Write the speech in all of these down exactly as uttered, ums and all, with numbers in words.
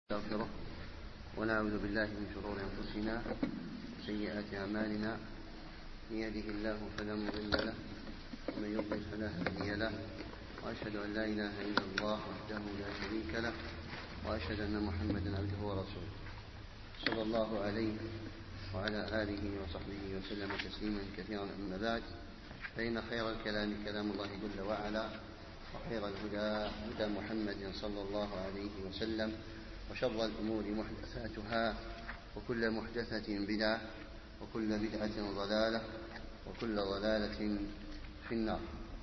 نستغفره ونعوذ بالله من شرور أنفسنا وسيئات أعمالنا. من يهده الله فلا مضل له ومن يضلل فلا هادي له، وأشهد أن لا إله إلا الله وحده لا شريك له، وأشهد أن محمدا عبده ورسوله صلى الله عليه وعلى آله وصحبه وسلم تسليما كثيرا. أما بعد، فإن خير الكلام كلام الله جل وعلا، وخير الهدى هدى محمد صلى الله عليه وسلم، وشر الأمور محدثاتها، وكل محدثة بدعة، وكل بدعة ضلالة، وكل ضلالة في النار.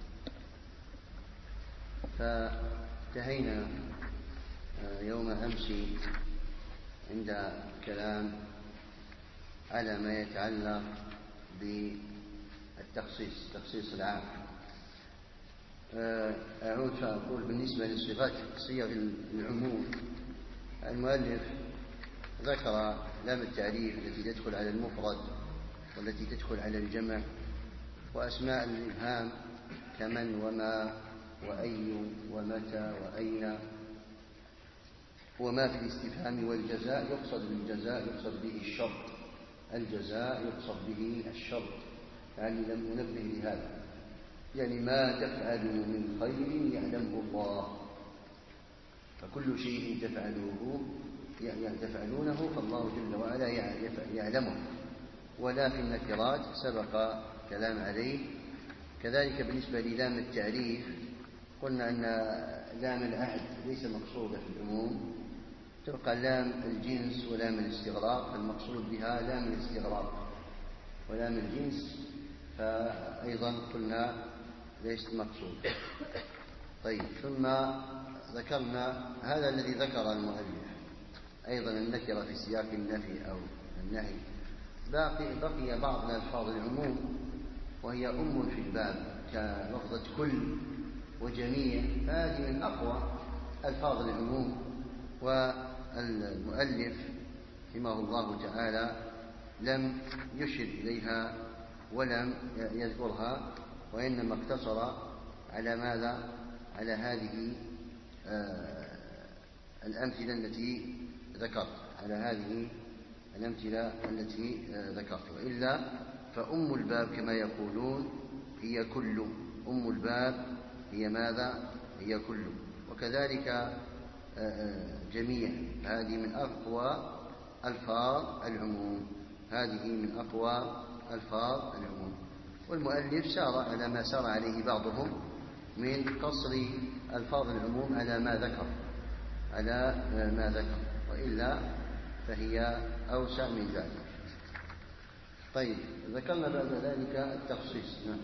فانتهينا يوم أمس عند كلام على ما يتعلق بالتخصيص، تخصيص العام. أعود فأقول بالنسبة لصيغات صيغ العموم، المؤلف ذكر لام التعريف التي تدخل على المفرد والتي تدخل على الجمع، وأسماء الإبهام كمن وما وأي ومتى وأين، وما في الاستفهام والجزاء يقصد بالجزاء يقصد به الشرط، الجزاء يقصد به الشرط، يعني لم ننبه لهذا، يعني ما تفعلوا من خير يعلمه الله، فكل شيء تفعلوه يعني تفعلونه فالله جل وعلا يعلمه. ولا في النكرات سبق كلام عليه. كذلك بالنسبة للام التعريف قلنا أن لام العهد ليس مقصودة في العموم، تبقى لام الجنس ولام الاستغراق، فالمقصود بها لام الاستغراق، ولام الجنس فأيضا قلنا ليست مقصودة. طيب، ثم ذكرنا هذا الذي ذكر المؤلف أيضا النكرة في سياق النفي أو النهي. باقي بقي بعض من ألفاظ العموم وهي أم في الباب كلفظة كل وجميع، هذه من أقوى ألفاظ العموم، والمؤلف رحمه الله تعالى لم يشر إليها ولم يذكرها، وإنما اقتصر على ماذا؟ على هذه آه الأمثلة التي ذكرت، على هذه الأمثلة التي آه ذكرت. وإلا فأم الباب كما يقولون هي كل، أم الباب هي ماذا؟ هي كل. وكذلك آه جميع، هذه من أقوى ألفاظ العموم، هذه من أقوى ألفاظ العموم. والمؤلف سار على ما سار عليه بعضهم من قصر ألفاظ العموم على ما ذكر، على ما ذكر، وإلا فهي أوسع من ذلك. طيب، ذكرنا بعد ذلك التخصيص. نعم،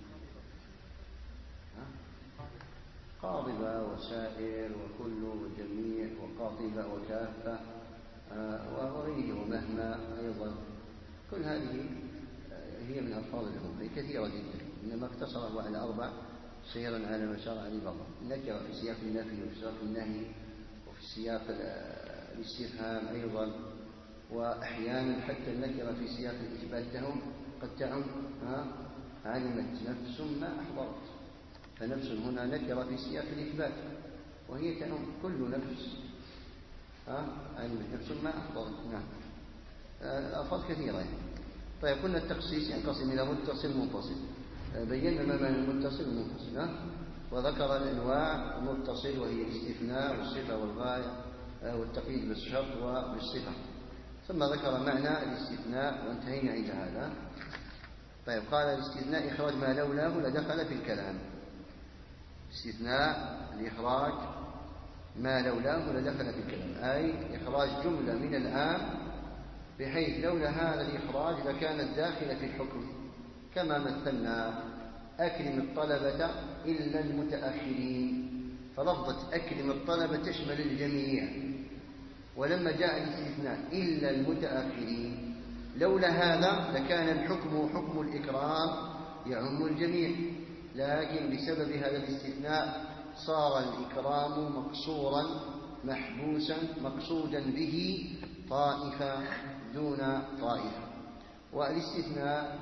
قاضبة وسائر وكل وجميع وقاطبة وكافة وغيره ومهما أيضا، كل هذه هي من ألفاظ العموم، هي كثيرة جدا، إنما اقتصر هو على أربع سيرا على ما شرع عليه بعضهم. النكرة في سياق النفي وفي سياق النهي وفي سياق الاستفهام أيضا، وأحيانا حتى النكرة في سياق الإثبات لهم قد تعم علمت نفس ما أحضرت، فنفس هنا نكرة في سياق الإثبات، وهي تعم كل نفس علمت نفس ما أحضرت. نعم، الألفاظ كثيرة يعني. طيب، قلنا التخصيص ينقسم إلى متصل منفصل، بينا ما معنى المتصل والمنفصل، وذكر الأنواع المتصل وهي الاستثناء والصفة والغاية والتقييد بالشرط وبالصفة، ثم ذكر معنى الاستثناء وانتهينا عند هذا. طيب، قال الاستثناء إخراج ما لولاه لدخل في الكلام. استثناء الإخراج ما لولاه لدخل في الكلام، أي إخراج جملة من العام بحيث لولا هذا الإخراج لكانت داخلة في الحكم، كما مثلنا أكرم الطلبة إلا المتأخرين، فلفظة أكرم الطلبة تشمل الجميع، ولما جاء الاستثناء إلا المتأخرين لولا هذا لكان الحكم حكم الإكرام يعم الجميع، لكن بسبب هذا الاستثناء صار الإكرام مقصورا محبوسا مقصودا به طائفة دون طائفة. والاستثناء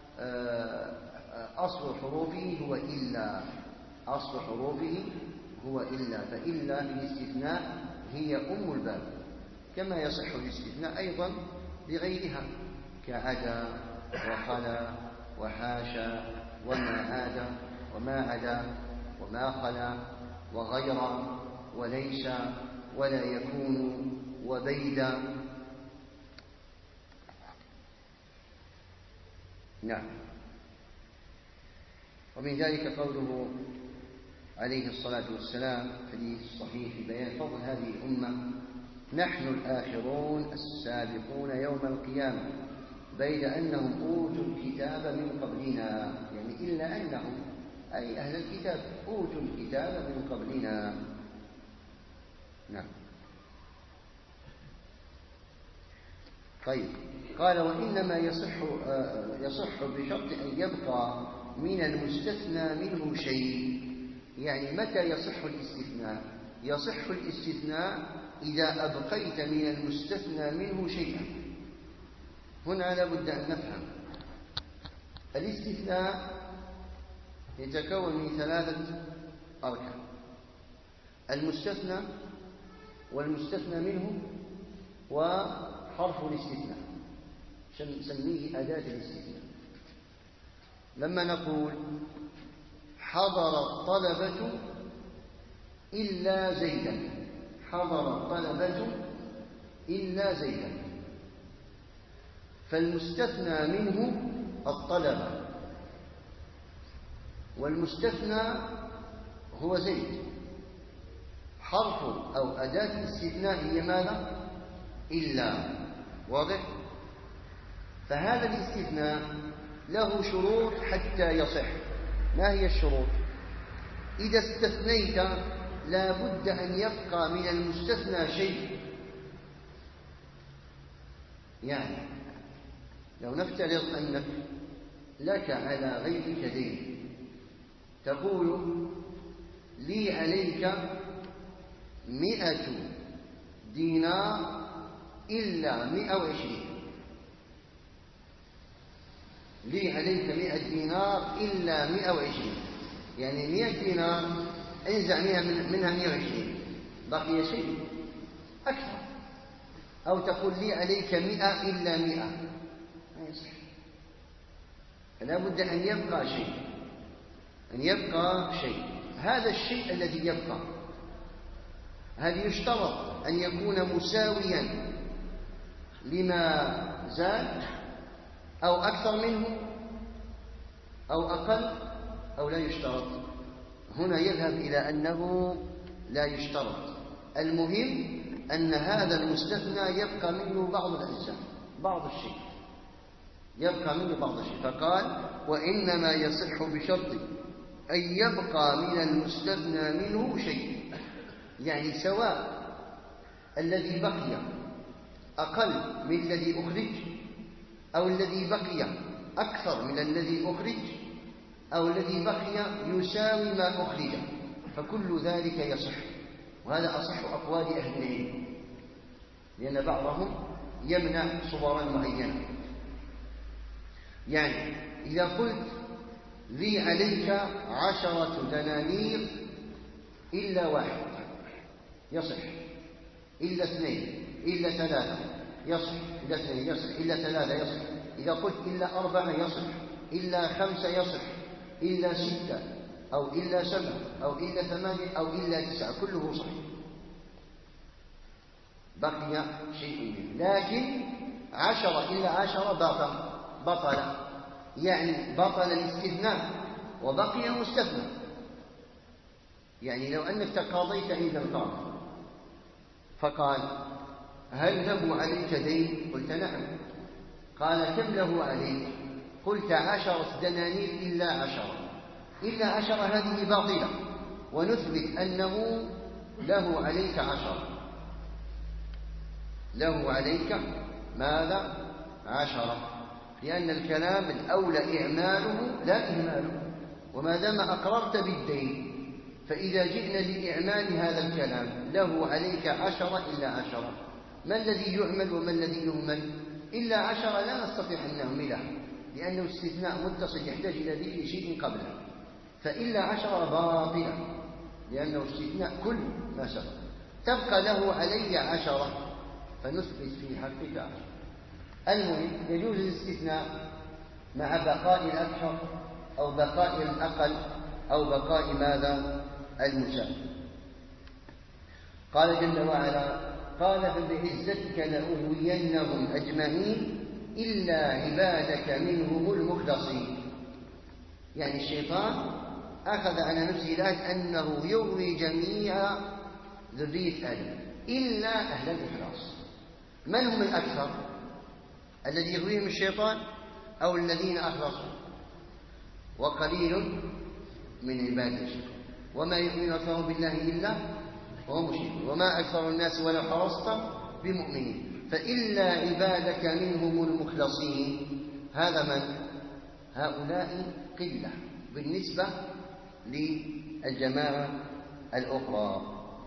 أصل حروفه هو إلا، أصل حروفه هو إلا، فإلا في الاستثناء هي أم الباب، كما يصح الاستثناء أيضا بغيرها كعدا وخلا وحاشا وما عاد وما عدا وما خلا وغير وليس ولا يكون وبيد. نعم. ومن ذلك قوله عليه الصلاة والسلام في الحديث الصحيح في بيان فضل هذه الأمة: نحن الآخرون السابقون يوم القيامة بيد أنهم أوتوا الكتاب من قبلنا، يعني إلا أنهم أي أهل الكتاب أوتوا الكتاب من قبلنا. نعم. طيب، قال: وإنما يصح يصح بشرط أن يبقى من المستثنى منه شيء. يعني متى يصح الاستثناء؟ يصح الاستثناء إذا أبقيت من المستثنى منه شيئا. هنا لابد أن نفهم الاستثناء يتكون من ثلاثة أركان: المستثنى والمستثنى منه وحرف الاستثناء، نسميه أداة الاستثناء. لما نقول حضر الطلبة إلا زيدا، حضر الطلبة إلا زيدا، فالمستثنى منه الطلبة، والمستثنى هو زيد. حرف أو أداة الاستثناء هي ماذا؟ إلا. واضح؟ فهذا الاستثناء له شروط حتى يصح. ما هي الشروط؟ إذا استثنيت لا بد أن يبقى من المستثنى شيء. يعني لو نفترض أنك لك على غيرك دين، تقول: لي عليك مئة دينار إلا مئة وعشرين، لي عليك مئة دينار إلا مئة وعشرين، يعني مئة دينار انزع منها مئة وعشرين، بقي شيء أكثر. أو تقول: لي عليك مئة إلا مئة، ما يصح. فلا بد أن يبقى شيء، أن يبقى شيء. هذا الشيء الذي يبقى هل يشترط أن يكون مساويا لما زاد أو أكثر منه أو أقل، أو لا يشترط؟ هنا يذهب إلى أنه لا يشترط. المهم أن هذا المستثنى يبقى منه بعض الأجزاء، بعض الشيء يبقى منه بعض الشيء. فقال: وإنما يصح بشرط أن يبقى من المستثنى منه شيء. يعني سواء الذي بقي أقل من الذي أخرج، أو الذي بقي أكثر من الذي أخرج، أو الذي بقي يساوي ما أخرج، فكل ذلك يصح. وهذا أصح أقوال أهل العلم، لأن بعضهم يمنع صورا معينة. يعني إذا قلت: لي عليك عشرة دنانير إلا واحد، يصح. إلا اثنين، إلا ثلاثة، يصح. إلا اثنين يصح، إلا ثلاثة يصح. إذا قلت إلا أربعة يصح، إلا خمسة يصح، إلا ستة، أو إلا سبعة، أو إلا ثمانية، أو إلا تسعة، كله صحيح. بقي شيء منه. لكن عشرة إلا عشرة بطل بطل يعني بطل الاستثناء وبقي المستثنى. يعني لو أنك تقاضيت عند القاضي فقال: هل له عليك دين؟ قلت: نعم. قال: كم له عليك؟ قلت: عشرة دنانير إلا عشرة. إلا عشرة هذه باطلة، ونثبت أنه له عليك عشرة، له عليك ماذا؟ عشرة، لأن الكلام الأولى إعماله لا إهماله. وما دام أقررت بالدين، فإذا جئنا لإعمال هذا الكلام له عليك عشرة إلا عشرة، ما الذي يعمل وما الذي يهمل؟ إلا عشرة لا نستطيع أن نهمله، لأنه استثناء متصل يحتاج إلى ذكر شيء قبله. فإلا عشرة باطلة، لأنه استثناء كل ما سبق. تبقى له علي عشرة، فنثبت في حقك أجر. المهم يجوز الاستثناء مع بقاء الأكثر أو بقاء الأقل أو بقاء ماذا؟ المساوي. قال جل وعلا: قال فبعزتك لأغوينهم أجمعين إلا عبادك منهم المخلصين. يعني الشيطان أخذ على نفسه الآية أنه يغوي جميع ذرية آدم إلا أهل الإخلاص. من هم الأكثر؟ الذي يغويهم الشيطان أو الذين أخلصوا؟ وقليل من عباده الشيطان. وما يؤمن أكثرهم بالله إلا وهم مشركون وما أكثر الناس ولو حرصت بمؤمنين. فإلا عبادك منهم المخلصين، هذا من؟ هؤلاء قلة بالنسبة للجماعة الأخرى.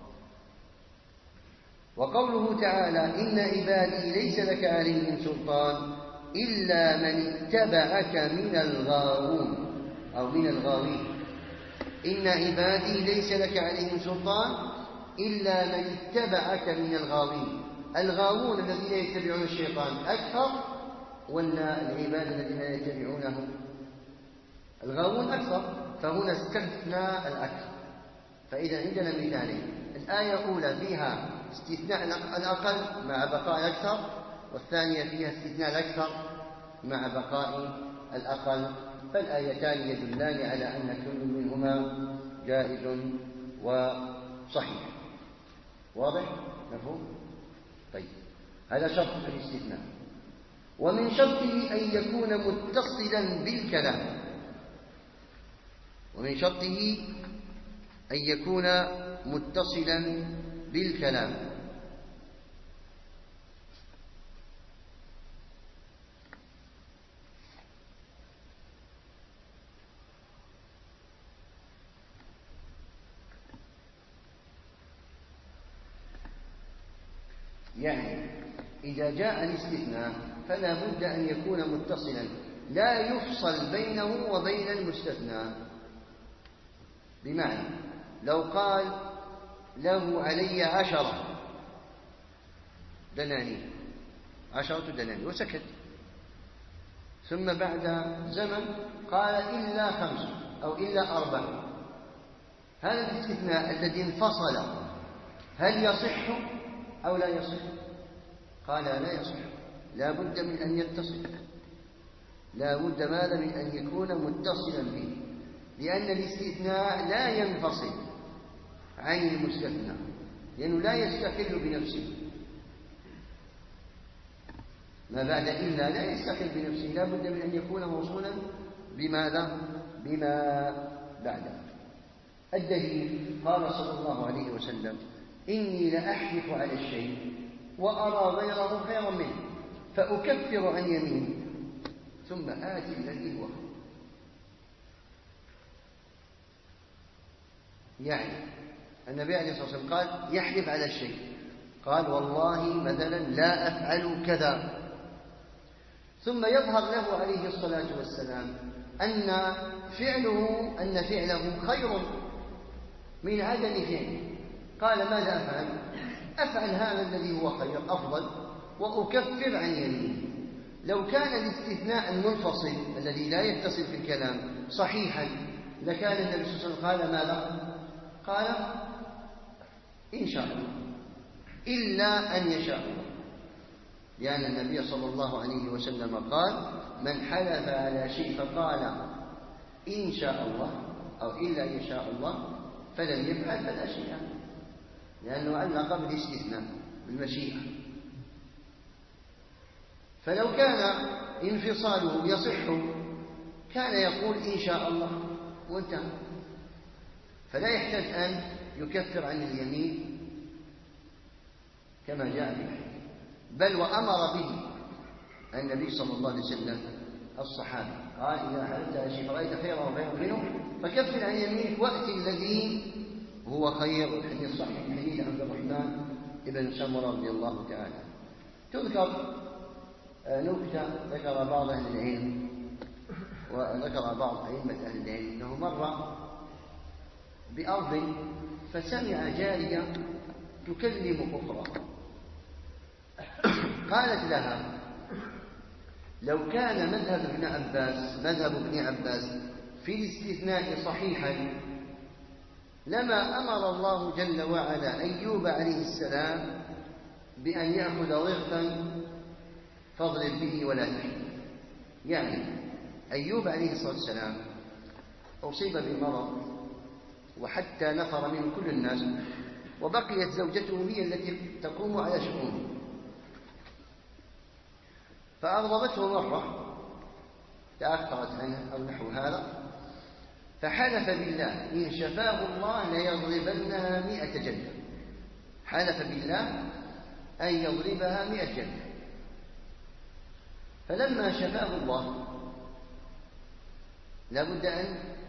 وقوله تعالى: إن عبادي ليس لك عليهم سلطان إلا من اتبعك من الغاوون أو من الغاوين. إن عبادي ليس لك عليهم سلطان إلا من اتبعك من الغاوين. الغاوون الذين يتبعون الشيطان أكثر ولا العباد الذين يتبعونه؟ الغاوون أكثر، فهنا استثنى الأكثر. فإذا عندنا مثالين: الآية الأولى فيها استثناء الأقل مع بقاء الأكثر، والثانية فيها استثناء الأكثر مع بقاء الأقل. فالآيتان يدلان على أن كل منهما جائز وصحيح. واضح؟ مفهوم؟ طيب، هذا شرط في الاستثناء. ومن شرطه أن يكون متصلا بالكلام. ومن شرطه أن يكون متصلا بالكلام. يعني إذا جاء الاستثناء فلا بد أن يكون متصلا، لا يفصل بينه وبين المستثنى. بمعنى لو قال له علي عشرة دنانير عشرة دنانير وسكت، ثم بعد زمن قال إلا خمسة أو إلا أربعة، هذا الاستثناء الذي انفصل هل يصح أو لا يصح؟ قال لا يصح، لا بد من أن يتصل، لا بد ماذا من أن يكون متصلا به، لأن الاستثناء لا ينفصل عن المستثنى، لأنه لا يستقل بنفسه. ما بعد إلا لا يستقل بنفسه، لا بد من أن يكون موصولا بماذا؟ بما بعده. الدليل قال صلى الله عليه وسلم: إني لأحلف على الشيء وأرى غيره خيرا منه فأكفر عن يميني ثم آتي الذي هو. يعني النبي عليه الصلاة والسلام قال يحلف على الشيء، قال والله مثلا لا أفعل كذا، ثم يظهر له عليه الصلاة والسلام أن فعله أن فعله خير من عدم فعله. قال ماذا أفعل؟ أفعل هذا الذي هو خير أفضل وأكفر عن يمينه. لو كان الاستثناء المنفصل الذي لا يتصل في الكلام صحيحا لكان النبي صلى الله عليه وسلم قال ماذا؟ قال إن شاء الله إلا أن يشاء الله، لأن النبي صلى الله عليه وسلم قال: من حلف على شيء فقال إن شاء الله أو إلا يشاء الله فلم يفعل فلا شيء، لأنه علق بالاستثناء بالمشيئة. فلو كان انفصاله يصح كان يقول إن شاء الله وانتهى، فلا يحتاج أن يكفر عن اليمين كما جاء في الحديث، بل وأمر به النبي صلى الله عليه وسلم الصحابة، قال: إذا حلفت على شيء فرأيت خيرا وخيرا منه فكفر عن يمينك وأتي الذي هو خير. الحديث صحيح من حديث عبد الرحمن بن سمرة رضي الله تعالى. تذكر نكتة ذكر بعض أهل العلم وذكر بعض أئمة أهل العلم أنه مر بأرض فسمع جارية تكلم أخرى، قالت لها: لو كان مذهب ابن عباس مذهب ابن عباس في الاستثناء صحيحا لما أمر الله جل وعلا أيوب عليه السلام بأن يأخذ رغفا فاضرب به ولا تحنث. يعني أيوب عليه الصلاة والسلام أصيب بمرض وحتى نفر منه كل الناس، وبقيت زوجته هي التي تقوم على شؤونه، فأغضبته مرة تأخرت عنه أو نحو هذا، فحلف بالله إن شفاه الله ليضربنها مئة جلدة. حلف بالله أن يضربها مئة جلدة. فلما شفاه الله لابد أن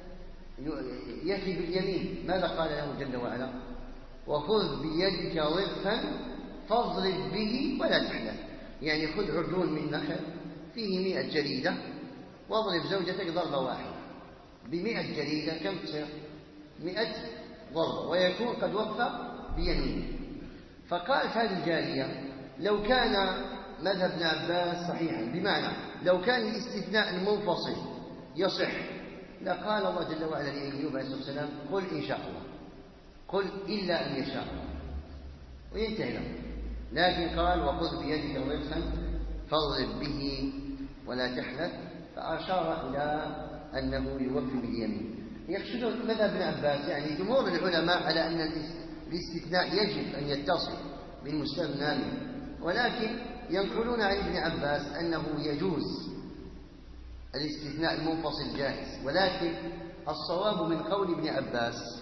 يفي باليمين. ماذا قال له جل وعلا؟ وخذ بيدك رغفا فاضرب به ولا تحنث. يعني خذ عرجون من نخل فيه مئة جريدة واضرب زوجتك ضربة واحدة. بمئة جريدة كم تصير؟ مئة ضربة، ويكون قد وفى بيمينه. فقالت هذه الجارية: لو كان مذهب ابن عباس صحيحا، بمعنى لو كان الاستثناء المنفصل يصح، لقال الله جل وعلا لأيوب عليه الصلاة والسلام: قل إن شاء الله، قل إلا أن يشاء الله، وينتهي له. لكن قال: وخذ بيدك رغفا فاضرب به ولا تحنث، فأشار إلى أنه يوفي باليمين. يقصدون مذهب ابن عباس، يعني جمهور العلماء على أن الاستثناء يجب أن يتصل بالمستثنى منه، ولكن ينقلون عن ابن عباس أنه يجوز الاستثناء المنفصل جائز. ولكن الصواب من قول ابن عباس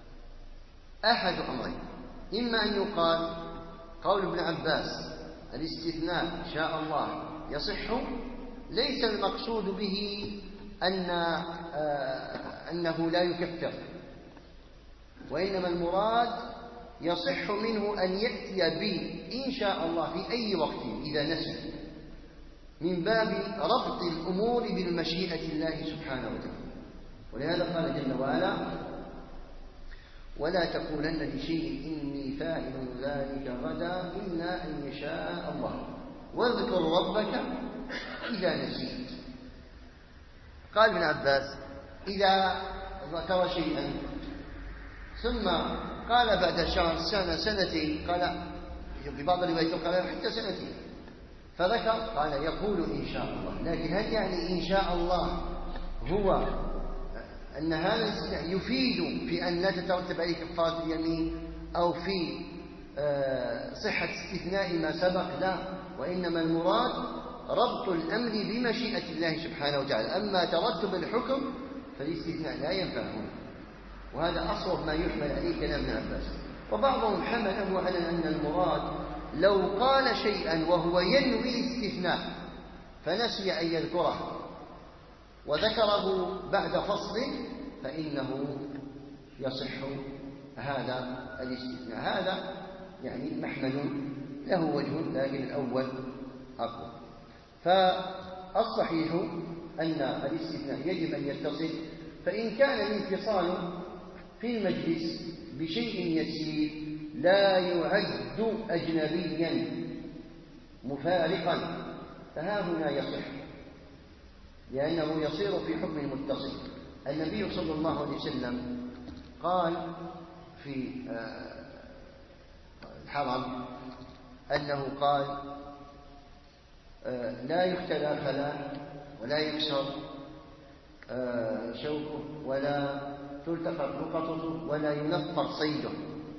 أحد أمرين: إما أن يقال قول ابن عباس الاستثناء شاء الله يصح، ليس المقصود به أن آه أنه لا يكفر، وإنما المراد يصح منه أن يأتي به إن شاء الله في أي وقت إذا نسي، من باب ربط الأمور بالمشيئة الله سبحانه وتعالى. ولهذا قال جل وعلا: ولا تقولن لشيء إني فاعل ذلك غدا إلا أن يشاء الله واذكر ربك إذا نسيت. قال ابن عباس: إذا ذكر شيئا ثم قال بعد شهر سنة سنتين، قال في بعض الروايات قال حتى سنتين، فذكر قال يقول إن شاء الله. لكن هل يعني إن شاء الله هو أن هذا يفيد في أن لا تترتب عليه كفارة اليمين أو في صحة استثناء ما سبق؟ لا، وإنما المراد ربط الأمر بمشيئة الله سبحانه وتعالى. أما ترتب الحكم فالاستثناء لا ينفع هنا، وهذا أصوب ما يحمل عليه كلام ابن عباس. وبعضهم حمله على أن المراد لو قال شيئا وهو ينوي الاستثناء فنسي أن يذكره وذكره بعد فصل فإنه يصح هذا الاستثناء. هذا يعني محمل له وجه، لكن الأول أقوى. فالصحيح أن الاستثناء يجب أن يتصل، فإن كان الانفصال في المجلس بشيء يسير لا يعد أجنبيا مفارقا فها هنا يصح، لأنه يصير في حكم المتصل. النبي صلى الله عليه وسلم قال في الحرم أنه قال: لا يختلى خلاه ولا يكسر شوكه ولا تلتقط لقطته ولا ينفر صيده.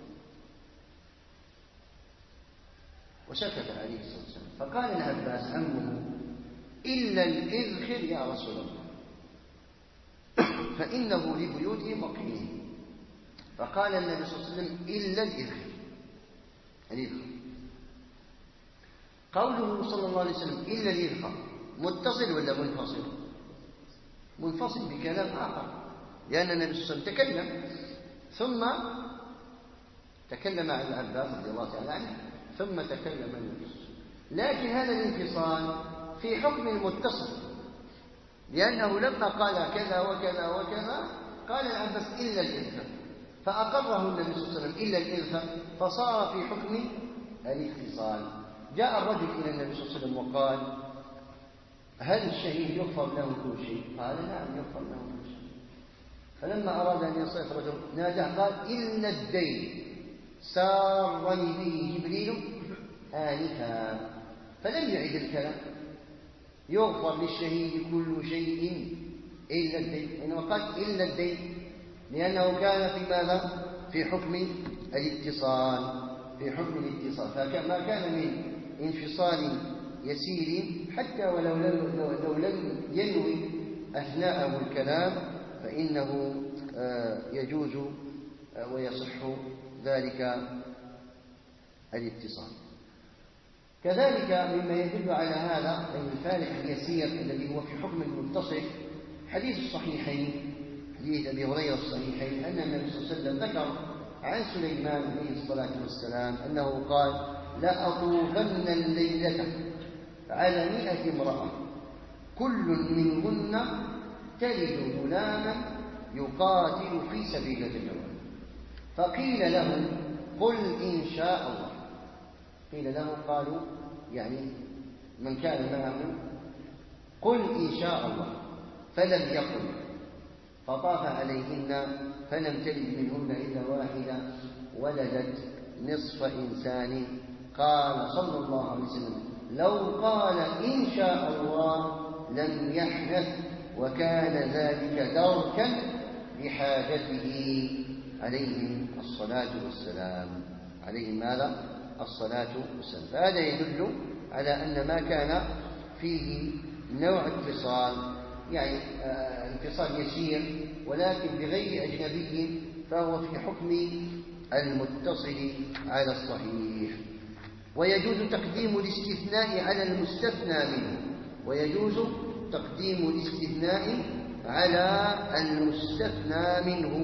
وسكت عليه الصلاة والسلام. فقال العباس عمه: إلا الإذخر يا رسول الله، فإنه لبيوتهم وقيله. فقال النبي صلى الله عليه وسلم: إلا الإذخر، الإذخر. قوله صلى الله عليه وسلم إلا الإذخر متصل ولا منفصل؟ منفصل بكلام آخر، لأن النبي صلى الله عليه وسلم تكلم ثم تكلم عن العباس رضي الله تعالى عنه ثم تكلم النبي. لكن هذا الانفصال في حكم المتصل، لأنه لما قال كذا وكذا وكذا قال العباس إلا الإذخر، فأقره النبي صلى الله عليه وسلم إلا الإذخر، فصار في حكم الاتصال. جاء الرجل إلى النبي صلى الله عليه وسلم وقال: هل الشهيد يغفر له كل شيء؟ قال: نعم يغفر له كل شيء. فلما أراد أن ينصرف الرجل ناداه قال: إن الدين سارني به جبريل آنفا. فلم يعد الكلام: يغفر للشهيد كل شيء إلا الدين، إنما قال إلا الدين، لأنه كان في ماذا؟ في حكم الاتصال، في حكم الاتصال، فما كان من انفصال يسير حتى ولو لو لم ينوي أثناءه الكلام فإنه يجوز ويصح ذلك الاتصال. كذلك مما يدل على هذا أي الفارق اليسير الذي هو في حكم المتصل حديث الصحيحين، حديث أبي هريرة الصحيحين، أن النبي صلى الله عليه وسلم ذكر عن سليمان عليه الصلاة والسلام أنه قال: لأطوفن الليلة على مئة امرأة كل منهن تلد غلاما يقاتل في سبيل الله. فقيل له: قل إن شاء الله. قيل له قالوا يعني من كان معه: قل إن شاء الله. فلم يقل، فطاف عليهن فلم تلد منهن إلا واحدة ولدت نصف إنسان. قال صلى الله عليه وسلم: لو قال إن شاء الله لم يحنث، وكان ذلك دركا لحاجته عليهم الصلاة والسلام. عليهم ماذا؟ الصلاة والسلام. فهذا يدل على أن ما كان فيه نوع اتصال، يعني انفصال يسير ولكن بغير أجنبي، فهو في حكم المتصل على الصحيح. ويجوز تقديم الاستثناء على المستثنى منه، ويجوز تقديم الاستثناء على المستثنى منه،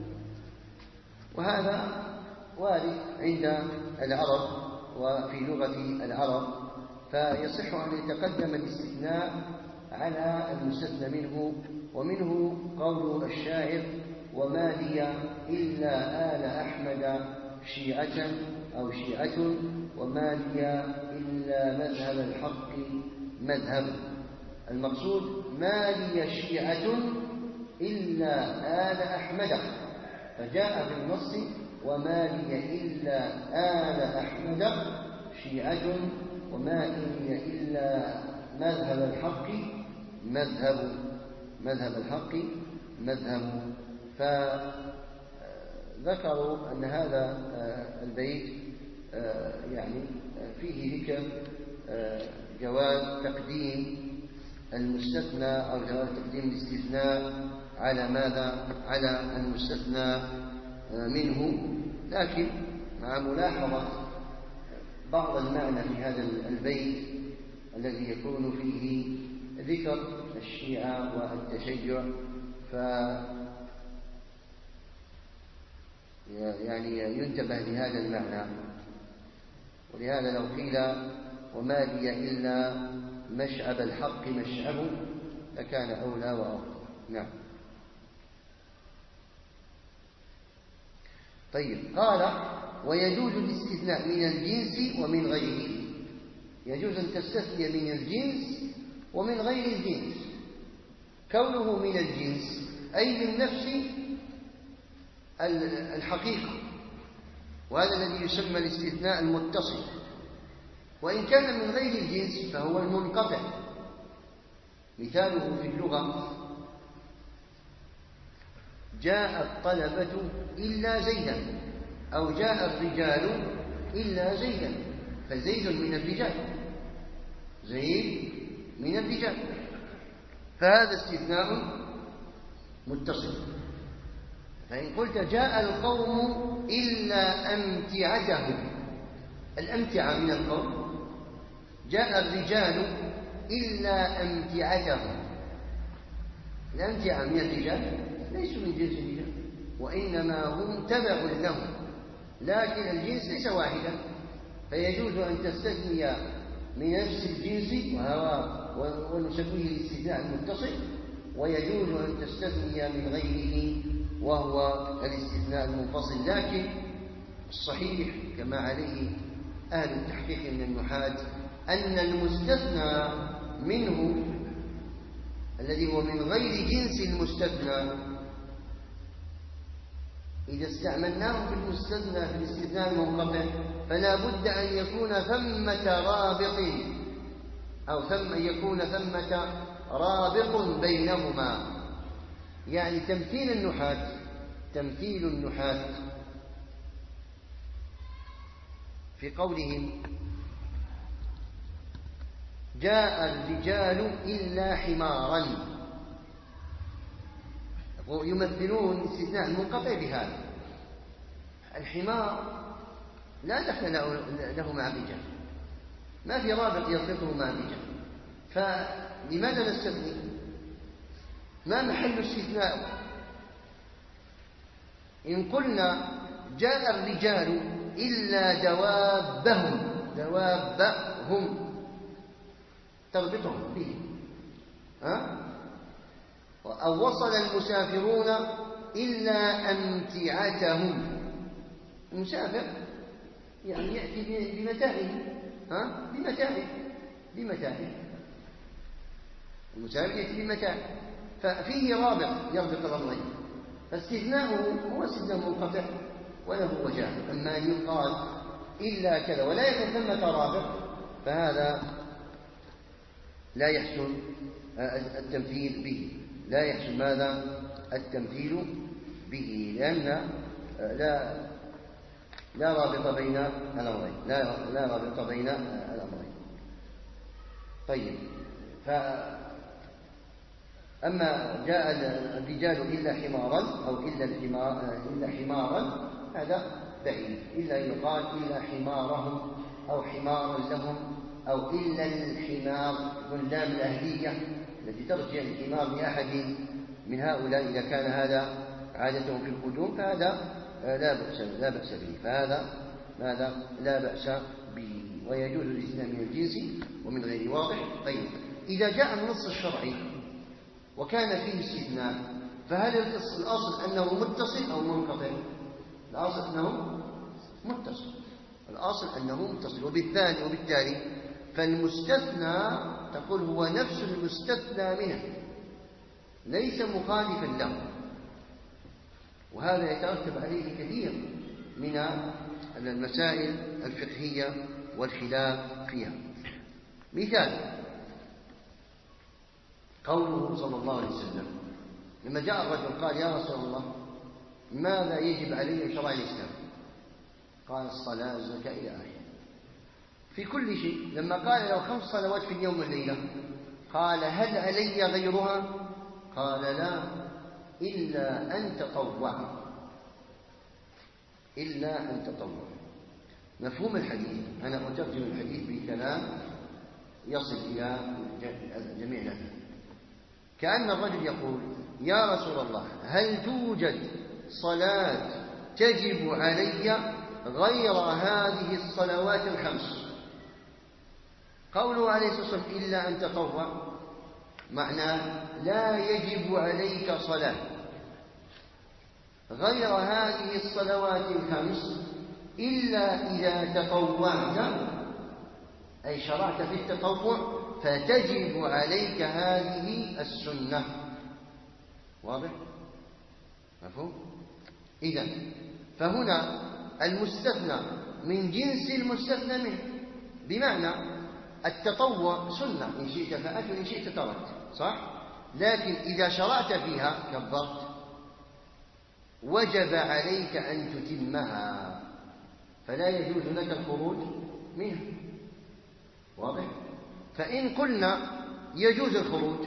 وهذا وارد عند العرب وفي لغة العرب، فيصح أن يتقدم الاستثناء على المستثنى منه. ومنه قول الشاعر: وما لي إلا آل أحمد شيعة أو شيعة، وما لي إلا مذهب الحق مذهب. المقصود: ما لي شيعة إلا آل أحمد، فجاء في النص: وما لي إلا آل أحمد شيعة، وما لي إلا مذهب الحق مذهب مذهب الحق مذهب. فذكروا أن هذا البيت يعني فيه ذكر جواز تقديم المستثنى أو جواز تقديم الاستثناء على ماذا؟ على المستثنى منه، لكن مع ملاحظة بعض المعنى في هذا البيت الذي يكون فيه ذكر الشيعة والتشيع، ف يعني ينتبه لهذا المعنى. ولهذا لو قيل: وما لي إلا مشعب الحق مشعب، لكان أولى وأفضل. نعم. طيب، قال: ويجوز الاستثناء من الجنس ومن غيره. يجوز أن تستثني من الجنس ومن غير الجنس. كونه من الجنس أي من نفس الحقيقة، وهذا الذي يسمى الاستثناء المتصل. وإن كان من غير الجنس فهو المنقطع. مثاله في اللغة: جاء الطلبة إلا زيدا، أو جاء الرجال إلا زيدا، فزيد من الرجال، زيد من الرجال، فهذا استثناء متصل. فإن قلت: جاء القوم إلا أمتعتهم، الأمتعة من القوم، جاء الرجال إلا أمتعتهم، الأمتعة من الرجال ليسوا من جنس الرجال، وإنما هم تبع لهم، لكن الجنس ليس واحدا، فيجوز أن تستثني من نفس الجنس وهو ونسميه الاستثناء المتصل، ويجوز أن تستثني من غيره وهو الاستثناء المنفصل. لكن الصحيح كما عليه أهل التحقيق من النحاة أن المستثنى منه الذي هو من غير جنس المستثنى إذا استعملناه في المستثنى في الاستثناء المنقطع فلا بد أن يكون ثمة رابط أو ثم أن يكون ثمة رابط بينهما. يعني تمثيل النحاة تمثيل النحاة في قولهم جاء الرجال إلا حمارا، يمثلون الاستثناء المنقطع بهذا. الحمار لا دخل له مع الرجال، ما في رابط يربطه مع الرجال، فلماذا نستثني؟ ما محل استثناء؟ إن قلنا جاء الرجال إلا دوابهم دوابهم تربطهم به، ها؟ أو وصل المسافرون إلا أمتعتهم. المسافر يعني يأتي بمتاعه، ها؟ بمتاعه بمتاعه المسافر يأتي بمتاعه، ففيه رابط يربط الأمرين. فاستثناؤه هو استثناء منقطع وله وجه. أما أن يقال إلا كذا ولا يكون ثمة رابط فهذا لا يحسن التمثيل به، لا يحسن ماذا؟ التمثيل به، لأن لا لا رابط بين الأمرين، لا لا رابط بين الأمرين. طيب، أما جاء الرجال إلا حمارا أو إلا الحمار إلا حمارا هذا بعيد، إلا يقال إلا حمارهم أو حمارا لهم أو إلا الحمار واللام الأهلية التي ترجع الحمار لأحد من هؤلاء إذا كان هذا عادتهم في القدوم فهذا لا بأس لا بأس به، فهذا ماذا؟ لا بأس به، ويجوز الاستثناء من الجنس ومن غير واضح. طيب، إذا جاء النص الشرعي وكان فيه استثناء فهل الأصل أنه متصل أو منقطع؟ الأصل أنه متصل الأصل أنه متصل وبالثاني وبالتالي فالمستثنى تقول هو نفس المستثنى منه ليس مخالفا له، وهذا يترتب عليه كثير من المسائل الفقهية والخلاف فيها. مثال قوله صلى الله عليه وسلم لما جاء الرجل قال يا رسول الله ماذا يجب علي في شرع الإسلام؟ قال الصلاة الزكاة إلى آخره في كل شيء. لما قال له خمس صلوات في اليوم والليلة قال هل علي غيرها؟ قال لا إلا أن تطوع إلا أن تطوع. مفهوم الحديث أنا أترجم الحديث بكلام يصل إلى جميع الناس. كأن الرجل يقول يا رسول الله هل توجد صلاة تجب علي غير هذه الصلوات الخمس؟ قوله عليه الصلاة والسلام إلا أن تطوع معناه لا يجب عليك صلاة غير هذه الصلوات الخمس إلا إذا تطوعت، أي شرعت في التطوع فتجب عليك هذه السنة. واضح؟ مفهوم؟ إذن فهنا المستثنى من جنس المستثنى منه، بمعنى التطوع سنة إن شئت فأت وإن شئت تركت، صح؟ لكن إذا شرعت فيها كبرت وجب عليك أن تتمها فلا يجوز لك الخروج منها. واضح؟ فإن قلنا يجوز الخروج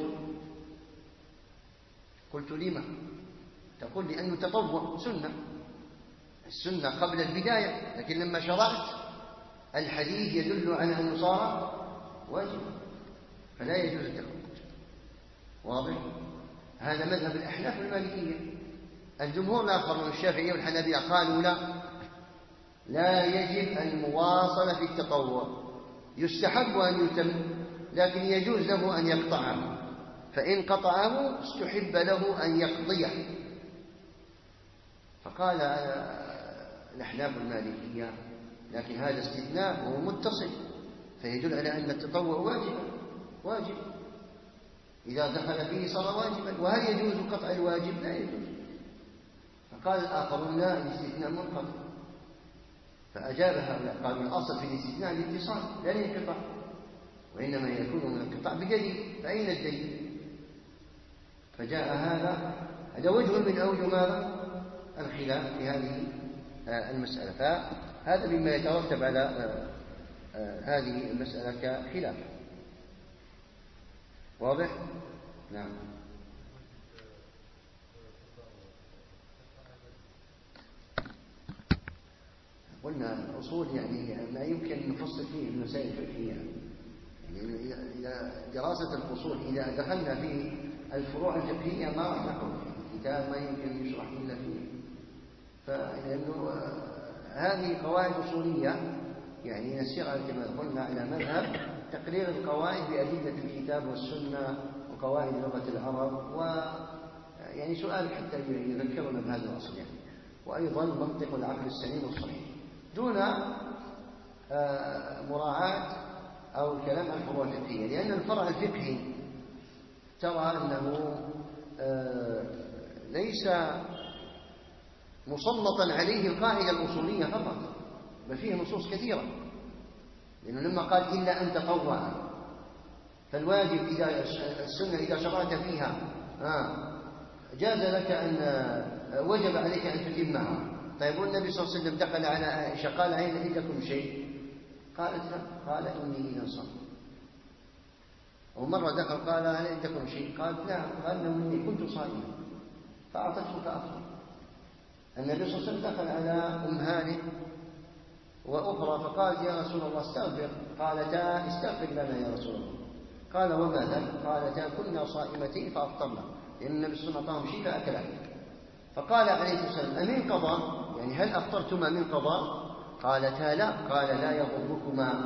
قلت لما؟ تقول لأنه تطوع سنة، السنة قبل البداية، لكن لما شرعت الحديث يدل على أنه صار واجب فلا يجوز التخرج. واضح؟ هذا مذهب الأحناف والمالكية. الجمهور الآخر من الشافعية والحنابلة قالوا لا لا يجب المواصلة في التطوع، يستحب أن يتم لكن يجوز له أن يقطعه، فإن قطعه استحب له أن يقضيه. فقال الأحناف المالكية لكن هذا استثناء وهو متصل، فيدل على أن التطوع واجب واجب إذا دخل فيه صار واجبا. وهل يجوز قطع الواجب؟ لا يجوز. فقال الآخرون لا، الاستثناء منقطع. فأجاب هؤلاء قالوا الأصل في الاستثناء الاتصال لا الانقطاع، وإنما يكون من الانقطاع بدليل، فأين الدليل؟ فجاء هذا هذا وجه من أوجه ماذا؟ الخلاف في هذه المسألة. فهذا مما يترتب على هذه المسألة كخلاف. واضح؟ نعم. قلنا الأصول يعني ما يمكن نفصل فيه المسائل الفقهية، يعني إذا دراسة الأصول إذا دخلنا في الفروع الفقهية ما راح نقول فيه، الكتاب ما يمكن يشرح إلا فيه. فلأنه هذه قواعد أصولية يعني نسيرها كما قلنا على مذهب تقرير القواعد بأدلة الكتاب والسنة وقواعد لغة العرب، ويعني سؤال حتى يذكرنا بهذا الأصل يعني. وأيضا منطق العقل السليم والصحيح دون مراعاة أو كلام الفروع الفقهية، لأن الفرع الفقهي ترى أنه ليس مسلطا عليه القاعدة الأصولية فقط، بل فيه نصوص كثيرة. لأنه لما قال إلا أن تطوع، فالواجب إذا السنة إذا شرعت فيها جاز لك أن وجب عليك أن تتمها. طيب والنبي صلى الله عليه وسلم دخل على عائشة قال أين عندكم شيء؟ قالت لا، قال إني إذا صام. ومرة دخل قال هل عندكم شيء؟ قالت لا، قال إني كنت صائما فأعطته فأفطر. النبي صلى الله عليه وسلم دخل على أم هانئ وأخرى فقال يا رسول الله استغفر، قالتا استغفر لنا يا رسول الله. قال وما ذلك؟ قالتا كنا صائمتين فأفطرنا، لأن النبي صلى الله عليه وسلم أعطاهم شيء فأكله. فقال عليه الصلاة والسلام أمن قضاء؟ يعني هل أفطرتما من قضاء؟ قالتا لا. قال لا يضركما،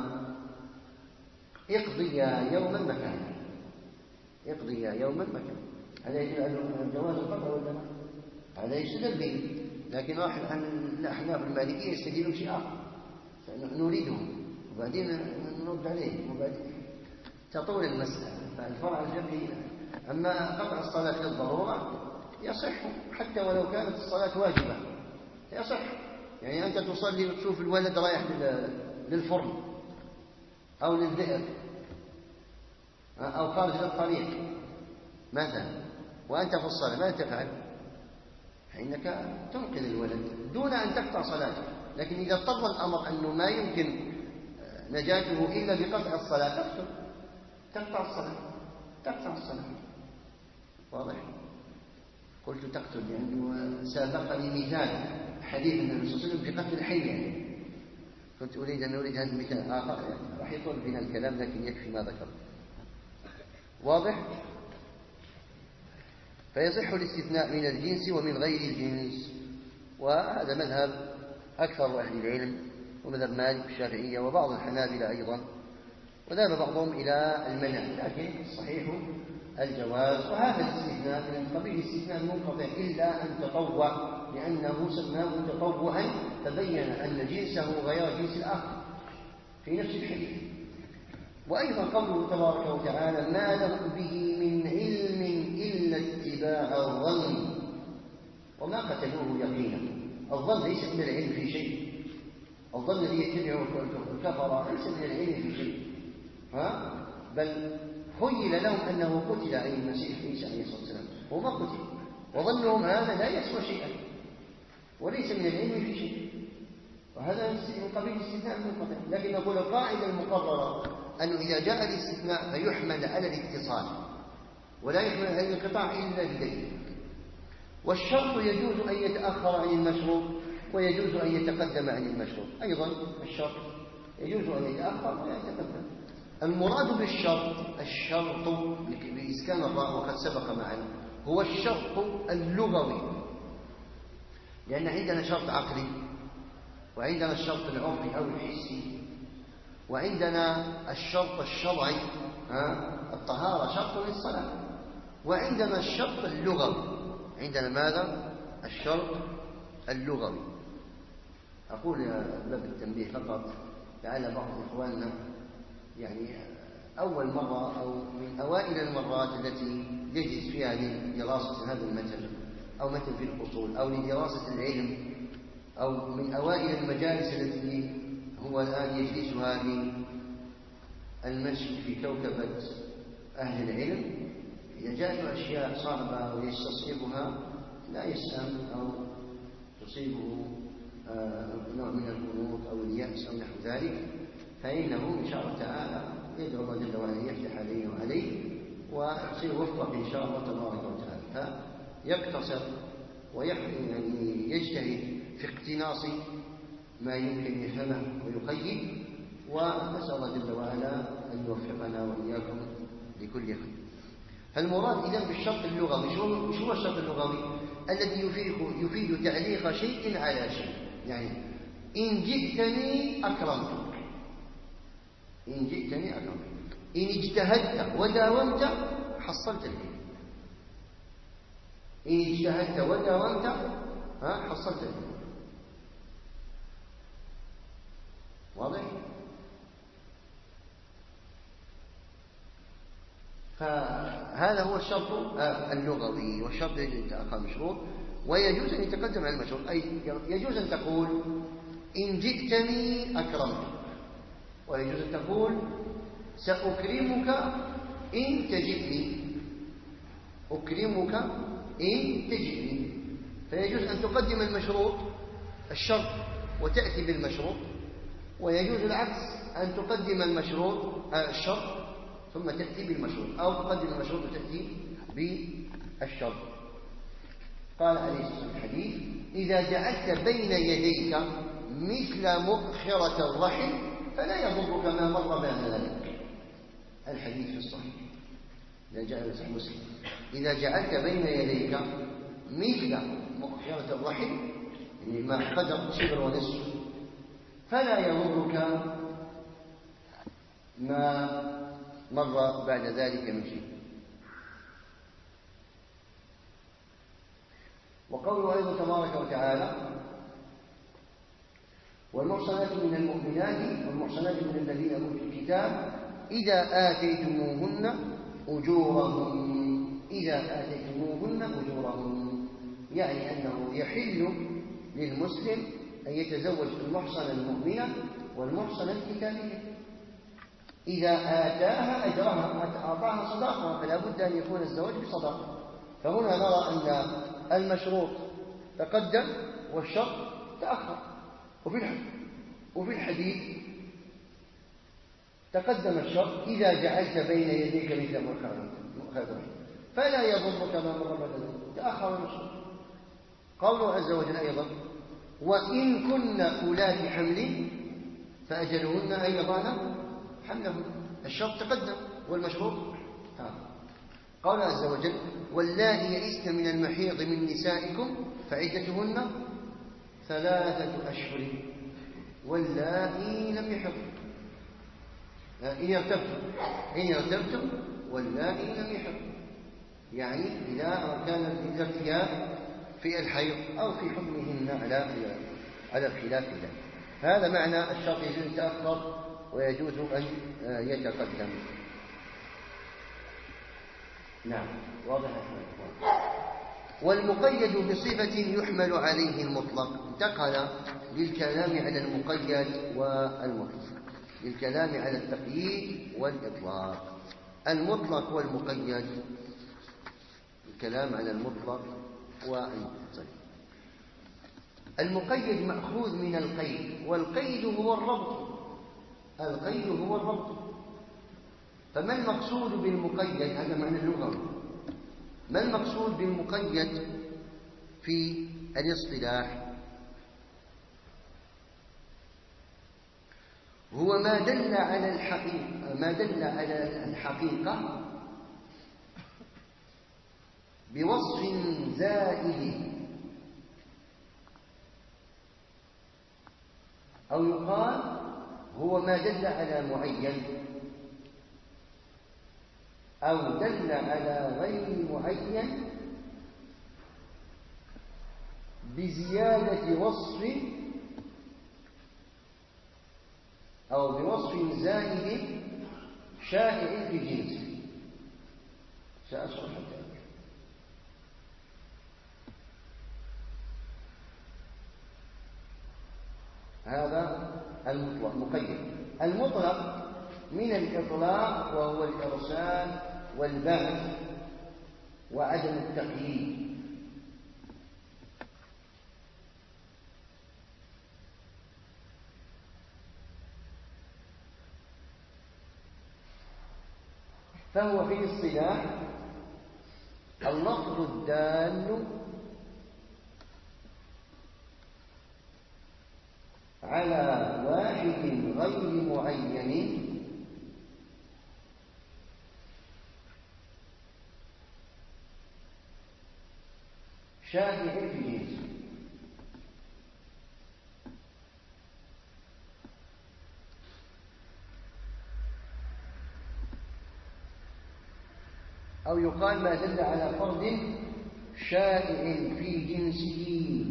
اقضيا يوما مكانا، اقضيا يوما مكانا. هذا يدل على جواز القضاء ولا لا؟ هذا يستدل به. لكن واحد عن الأحناف المالكية يستدلون شيء آخر نريدهم وبعدين نرد عليه وبعدين تطول المسألة. فالفرع الفقهي أما قطع الصلاة للضرورة يصح حتى ولو كانت الصلاة واجبة، يصح. يعني أنت تصلي وتشوف الولد رايح للفرن أو للبئر أو خارج للطريق مثلا وأنت في الصلاة، ماذا تفعل؟ فإنك تنقذ الولد دون أن تقطع صلاتك. لكن إذا اضطر الأمر أنه ما يمكن نجاته إلا بقطع الصلاة تقتل تقطع الصلاة تقطع الصلاة. واضح؟ قلت تقتل لأنه سابقني مثال حديث النبي صلى الله عليه وسلم بقتل الحي، يعني كنت أريد أن أريد هذا المثال آخر يعني راح يطول بنا الكلام لكن يكفي ما ذكر. واضح؟ فيصح الاستثناء من الجنس ومن غير الجنس، وهذا مذهب أكثر أهل العلم ومذهب مالك والشافعية وبعض الحنابلة أيضا، وذهب بعضهم إلى المنع، لكن الصحيح الجواز. وهذا الاستثناء من قبيل الاستثناء المنقطع إلا أن تطوع، لأنه سماه تطوعا فبين أن جنسه غير جنس الآخر في نفس الحديث. وأيضا قوله تبارك وتعالى ما لهم به من علم إلا اتباع الظن وما قتلوه يقينا. الظن ليس من العلم في شيء، الظن الذي يتبعه الكفر ليس من العلم في شيء، ها؟ بل خيل لهم أنه قتل أي المسيح عيسى عليه الصلاة والسلام وما قتل، وظنهم هذا لا يسوى شيئا وليس من العلم في شيء. وهذا من قبيل الاستثناء المنقطع. لكن نقول القاعدة المقررة أنه إذا جاء الاستثناء فيحمل على الاتصال ولا يحمل على الانقطاع إلا بدليل. والشرط يجوز أن يتأخر عن المشروط ويجوز أن يتقدم عن المشروط. أيضا الشرط يجوز أن يتأخر ولا يتقدم. المراد بالشرط الشرط بإسكان الراء وقد سبق معنا هو الشرط اللغوي، لأن عندنا شرط عقلي وعندنا الشرط العرفي أو الحسي وعندنا الشرط الشرعي الطهارة شرط للصلاة، وعندنا الشرط اللغوي. عندنا ماذا؟ الشرط اللغوي. أقول يا باب التنبيه فقط لعل بعض إخواننا يعني أول مرة أو من أوائل المرات التي يجلس فيها لدراسة هذا المتن أو متن في الأصول أو لدراسة العلم أو من أوائل المجالس التي هو الآن يجلسها للمشي في كوكبة أهل العلم، إذا جاءت أشياء صعبة ويستصعبها لا يسأم أو تصيبه نوع من القنوط أو اليأس أو نحو ذلك، فإنه إن شاء الله تعالى يدعو الله جل وعلا يفتح عليه وعليه ويصير وفق إن شاء الله تبارك وتعالى، فيقتصر ويعني يجتهد في اقتناص ما يمكن يفهمه ويقيد، ونسأل الله جل وعلا أن يوفقنا وإياكم لكل خير. فالمراد إذن بالشرط اللغوي، شو هو الشرط اللغوي؟ الذي يفيد, يفيد تعليق شيء على شيء، يعني إن جئتني أكرمتك، إن جئتني أكرمتك، إن اجتهدت وداومت حصلت العلم، إن اجتهدت وداومت ها حصلت العلم. واضح؟ فهذا هو الشرط اللغوي، والشرط يتأخر المشروط، ويجوز أن يتقدم على المشروط، أي يجوز أن تقول إن جئتني أكرمتك، ويجوز أن تقول سأكرمك إن تجئني، أكرمك إن تجئني، فيجوز أن تقدم المشروط الشرط وتأتي بالمشروط، ويجوز العكس أن تقدم المشروط الشرط ثم تأتي بالمشروط، أو تقدم المشروط وتأتي بالشرط. قال عليه الصلاة والسلام الحديث: إذا جعلت بين يديك مثل مؤخرة الرحل فلا يضرك ما مر بعد ذلك. الحديث في الصحيح، إذا جاء في مسلم: إذا جعلت بين يديك مثل مؤخرة الرحل، يعني ما قدر شبر ونصف، فلا يضرك ما مر بعد ذلك من شيء. وقوله أيضا تبارك وتعالى: والمحصنات من المؤمنات والمحصنات من الذين أوتوا الكتاب إذا آتيتموهن أجورهن، إذا آتيتموهن أجورهن، يعني أنه يحل للمسلم أن يتزوج المحصنة المؤمنة والمحصنة الكتابية إذا آتاها أجرها، أعطاها صداقها، فلا بد أن يكون الزواج بصداقة. فهنا نرى أن المشروط تقدم والشرط تأخر، وفي الحديث تقدم الشرط: إذا جعلت بين يديك مثل مؤخرة فلا يضرك ما مر بعد ذلك، تأخر المشروط. قوله عز وجل أيضا: وإن كن أولات حمل فأجلهن أن يضعن حملهن، الشرط تقدم والمشروط تأخر. قال عز وجل: واللائي يئسن من المحيض من نسائكم فعدتهن ثلاثة أشهر واللائي لم يحضن، إن ارتبتم إن ارتبتم واللائي لم يحضن، يعني إذا كان الارتياب في الحيض أو في حكمهن على على الخلاف له. هذا معنى الشرط، يجوز أن يتأخر ويجوز أن يتقدم. نعم، واضح يا اخوان. والمقيد بصفة يحمل عليه المطلق، انتقل للكلام على المقيد والمطلق، للكلام على التقييد والإطلاق. المطلق والمقيد، الكلام على المطلق والمقيد. المقيد مأخوذ من القيد، والقيد هو الربط، القيد هو الربط. فما المقصود بالمقيد؟ هذا معنى اللغوي. ما المقصود بالمقيد في الاصطلاح؟ هو ما دل على الحقيقة ما دل على الحقيقة بوصف زائد، أو يقال هو ما دل على معين أو دل على غير معين بزيادة وصف أو بوصف زائد شائع في جنسه. سأشرح ذلك. هذا المطلق مقيد. المطلق من الإطلاق وهو الإرسال والبعث وعدم التقييد. فهو في الاصطلاح اللفظ الدال على واحد غير معين شائع في جنسه. أو يقال ما دل على فرد شائع في جنسه.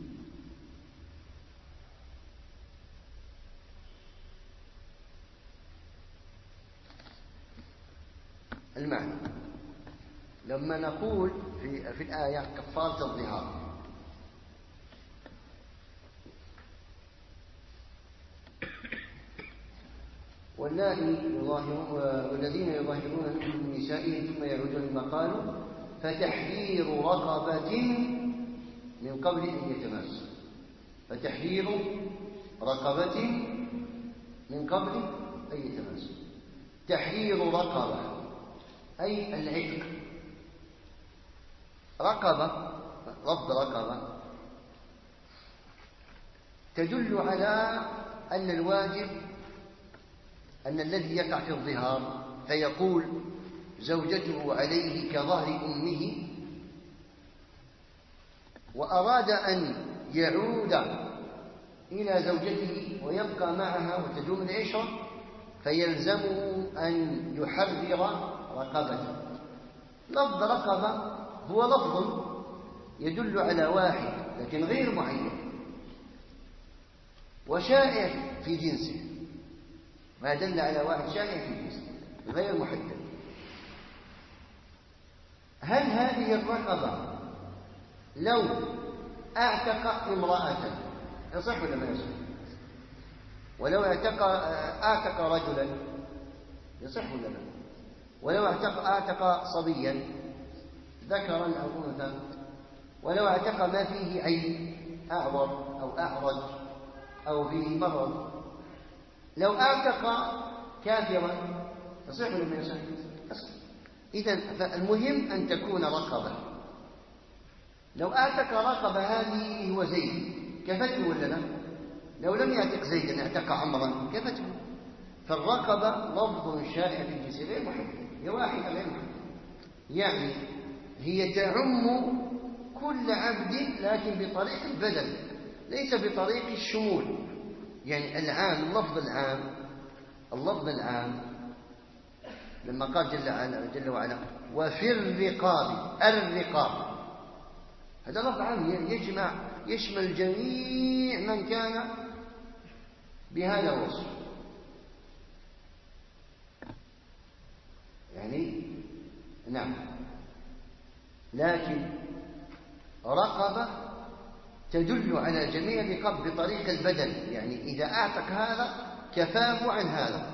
المعنى لما نقول في, في الآية كفارة الظهار، والذين يظاهرون من نسائهم ثم يعودون لما قالوا فتحرير رقبة من قبل أن يتماسوا. فتحرير رقبة من قبل أن يتماسوا. تحرير رقبة أي العتق. رقبة لفظ رقبة تدل على أن الواجب أن الذي يقع في الظهار فيقول زوجته عليه كظهر أمه وأراد أن يعود إلى زوجته ويبقى معها وتدوم العشرة فيلزمه أن يحرر رقبته. لفظ رقبة هو لفظ يدل على واحد لكن غير معين وشائع في جنسه. ما دل على واحد شائع في جنسه غير محدد. هل هذه الرقبة لو اعتق امرأة يصح ولا ما يصح؟ ولو اعتق اعتق رجلا يصح ولا لا؟ ولو اعتق اعتق صبيا ذكرا او انثى، ولو اعتق ما فيه عيب اعور او اعرج او فيه مرض، لو اعتق كافرا يصح ولا ما يصح؟ يصح. اذا فالمهم ان تكون رقبه. لو اعتق رقبه هذه هو زيد كفته ولا لا؟ لو لم يعتق زيدا اعتق عمرا كفته. فالرقبه لفظ شائع في الجنس غير محدد، هي واحده غير محدد، يعني هي تعم كل عبد لكن بطريق البدل ليس بطريق الشمول. يعني العام اللفظ العام اللفظ العام لما قال جل وعلا جل وعلا وفي الرقاب الرقاب، هذا لفظ عام يجمع يشمل جميع من كان بهذا الوصف. يعني نعم، لكن رقبة تدل على جميع الرقاب بطريق البدل، يعني إذا أعتق هذا كفاه عن هذا،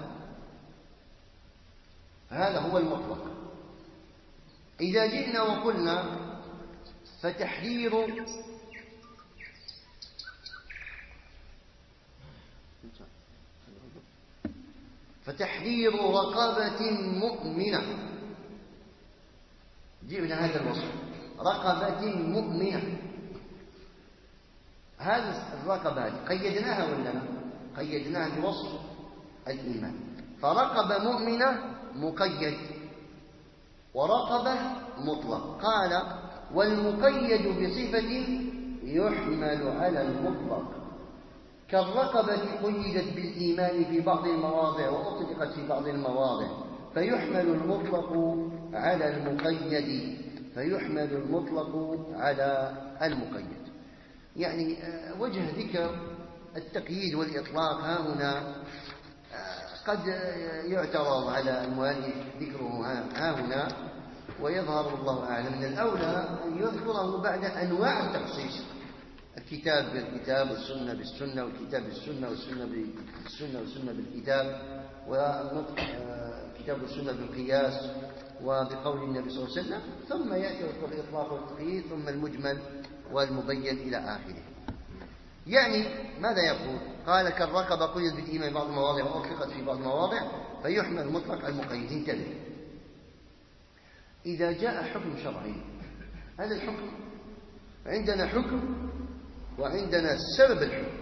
هذا هو المطلق. إذا جئنا وقلنا فتحرير فتحرير رقبة مؤمنة، جئنا هذا الوصف رقبة مؤمنة، هذه الرقبة هذه قيدناها ولا لا؟ قيدناها بوصف الإيمان. فرقبة مؤمنة مقيد ورقبة مطلق. قال والمقيد بصفة يحمل على المطلق، كالرقبة قيدت بالإيمان في بعض المواضع وأطلقت في بعض المواضع، فيحمل المطلق على المقيد فيحمل المطلق على المقيد. يعني وجه ذكر التقييد والإطلاق ها هنا قد يعترض على المؤلف ذكره ها هنا، ويظهر الله أعلم من الأولى أن يذكره بعد أنواع التخصيص: الكتاب بالكتاب، والسنة بالسنة، والكتاب بالسنة، والسنة بالسنة، والسنة بالكتاب، والكتاب والسنة بالقياس، وبقول النبي صلى الله عليه وسلم، ثم يأتي الإطلاق والتقييد، ثم المجمل والمبين إلى آخره. يعني ماذا يقول؟ قال: كالرقبة قيد بالإيمان بعض المواضع وأطلقت في بعض المواضع فيحمل مطلق المقيد. انتبه، إذا جاء حكم شرعي، هذا الحكم عندنا حكم وعندنا سبب الحكم،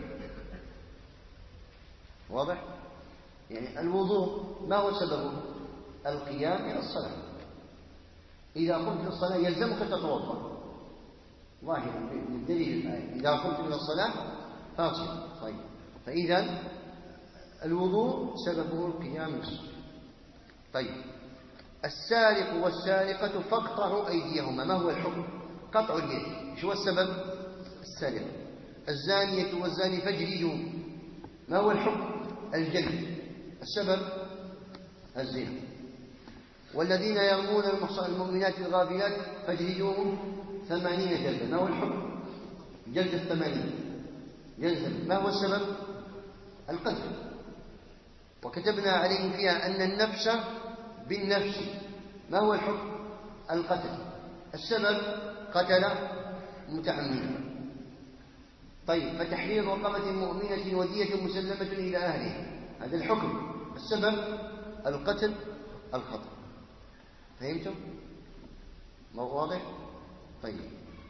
واضح؟ يعني الوضوء ما هو سببه؟ القيام إلى الصلاة. إذا قمت للصلاة يلزمك تتوضأ ظاهرا من دليل الآية: إذا قمت إلى الصلاة فاغسل. طيب، فإذا الوضوء سببه القيام إلى الصلاة. طيب، السارق والسارقة فاقطعوا أيديهما، ما هو الحكم؟ قطع اليد. شو السبب؟ السارق. الزانية والزاني فاجلدوا، ما هو الحكم؟ الجلد. السبب؟ الزنا. والذين يرمون المؤمنات الغافلات فاجلدوهم ثمانين جلدة، ما هو الحكم؟ جلد الثمانين جلدة. ما هو السبب؟ القذف. وكتبنا عليهم فيها أن النفس بالنفس، ما هو الحكم؟ القتل. السبب؟ قتل متعمدا. طيب، فتحرير رقبة مؤمنة ودية مسلمة إلى أهله، هذا الحكم. السبب؟ القتل الخطأ. فهمتم؟ واضح؟ طيب،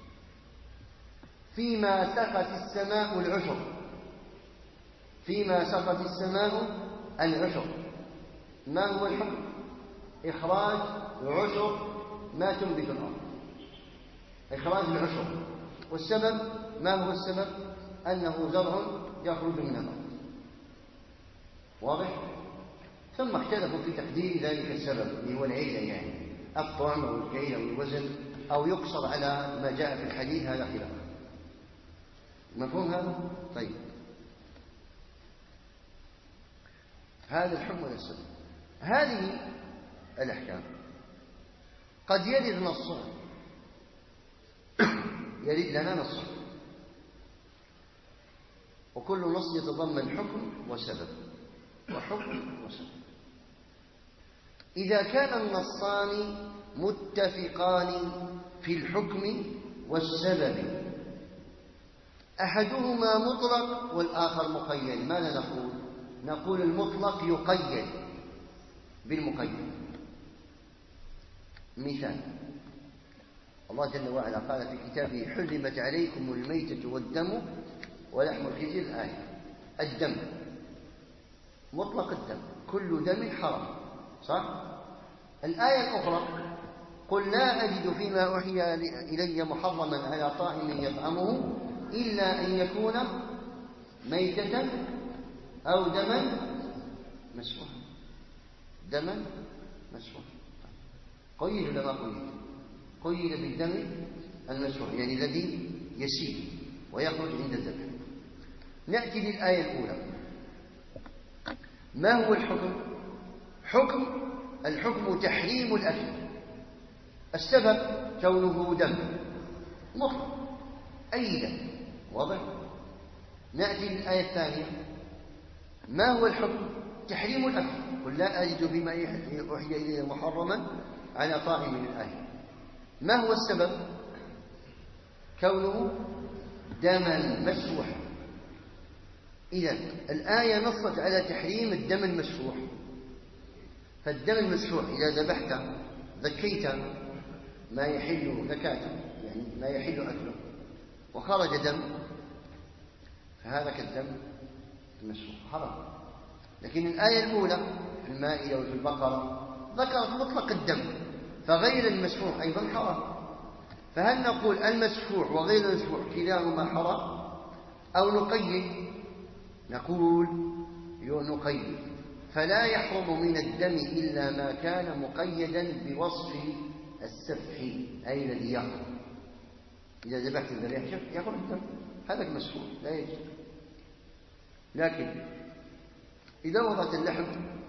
فيما سقت السماء العشر، فيما سقت السماء العشر، ما هو الحكم؟ إخراج عشر ما تنبت الأرض، إخراج العشر. والسبب؟ ما هو السبب؟ أنه زرع يخرج من الأرض. واضح؟ ثم اختلفوا في تقدير ذلك السبب اللي هو العلة، يعني الطعم أو الكيل أو الوزن، أو يقصر على ما جاء في الحديث، هذا خلاف. مفهوم هذا؟ طيب، هذا الحكم والسبب. هذه الأحكام قد يرد نصها، يرد لنا نصها، وكل نص يتضمن حكم وسبب، وحكم وسبب. إذا كان النصان متفقان في الحكم والسبب، أحدهما مطلق والآخر مقيد، ماذا نقول؟ نقول المطلق يقيد بالمقيد. مثال: الله جل وعلا قال في كتابه: حرمت عليكم الميتة والدم ولحم الخنزير. الآية الدم مطلق، الدم كل دم حرام، صح؟ الآية الأخرى: قل لا أجد فيما أوحي إلي محرما على طاعم يطعمه إلا أن يكون ميتة أو دما مسفوحا. دما مسفوحا قيد ولا ما قيد؟ قيد بالدم المسفوح، يعني الذي يسيل ويخرج عند الذبح. نأتي للآية الأولى: ما هو الحكم؟ حكم الحكم تحريم الأكل. السبب كونه دم مطلق، أي دم، واضح؟ نأتي للآية الثانية: ما هو الحكم؟ تحريم الأكل. قل لا أجد بما أوحي إلي محرما على طاعم من الآية. ما هو السبب؟ كونه دما مسفوحا. إذن الآية نصت على تحريم الدم المسفوح، فالدم المسفوح إذا ذبحت ذكيت ما يحل زكاته، يعني ما يحل أكله، وخرج دم، فهذا كالدم المسفوح حرام. لكن الآية الأولى في المائدة وفي البقرة ذكرت مطلق الدم، فغير المسفوح أيضا حرام. فهل نقول المسفوح وغير المسفوح كلاهما حرام، أو نقيد؟ نقول نقيد، فلا يحرم من الدم إلا ما كان مقيدا بوصف السفح، أي الذي يخرج. إذا ذبحت الذبيحة يخرج الدم، هذا مسفوح لا يجوز. لكن إذا وضعت اللحم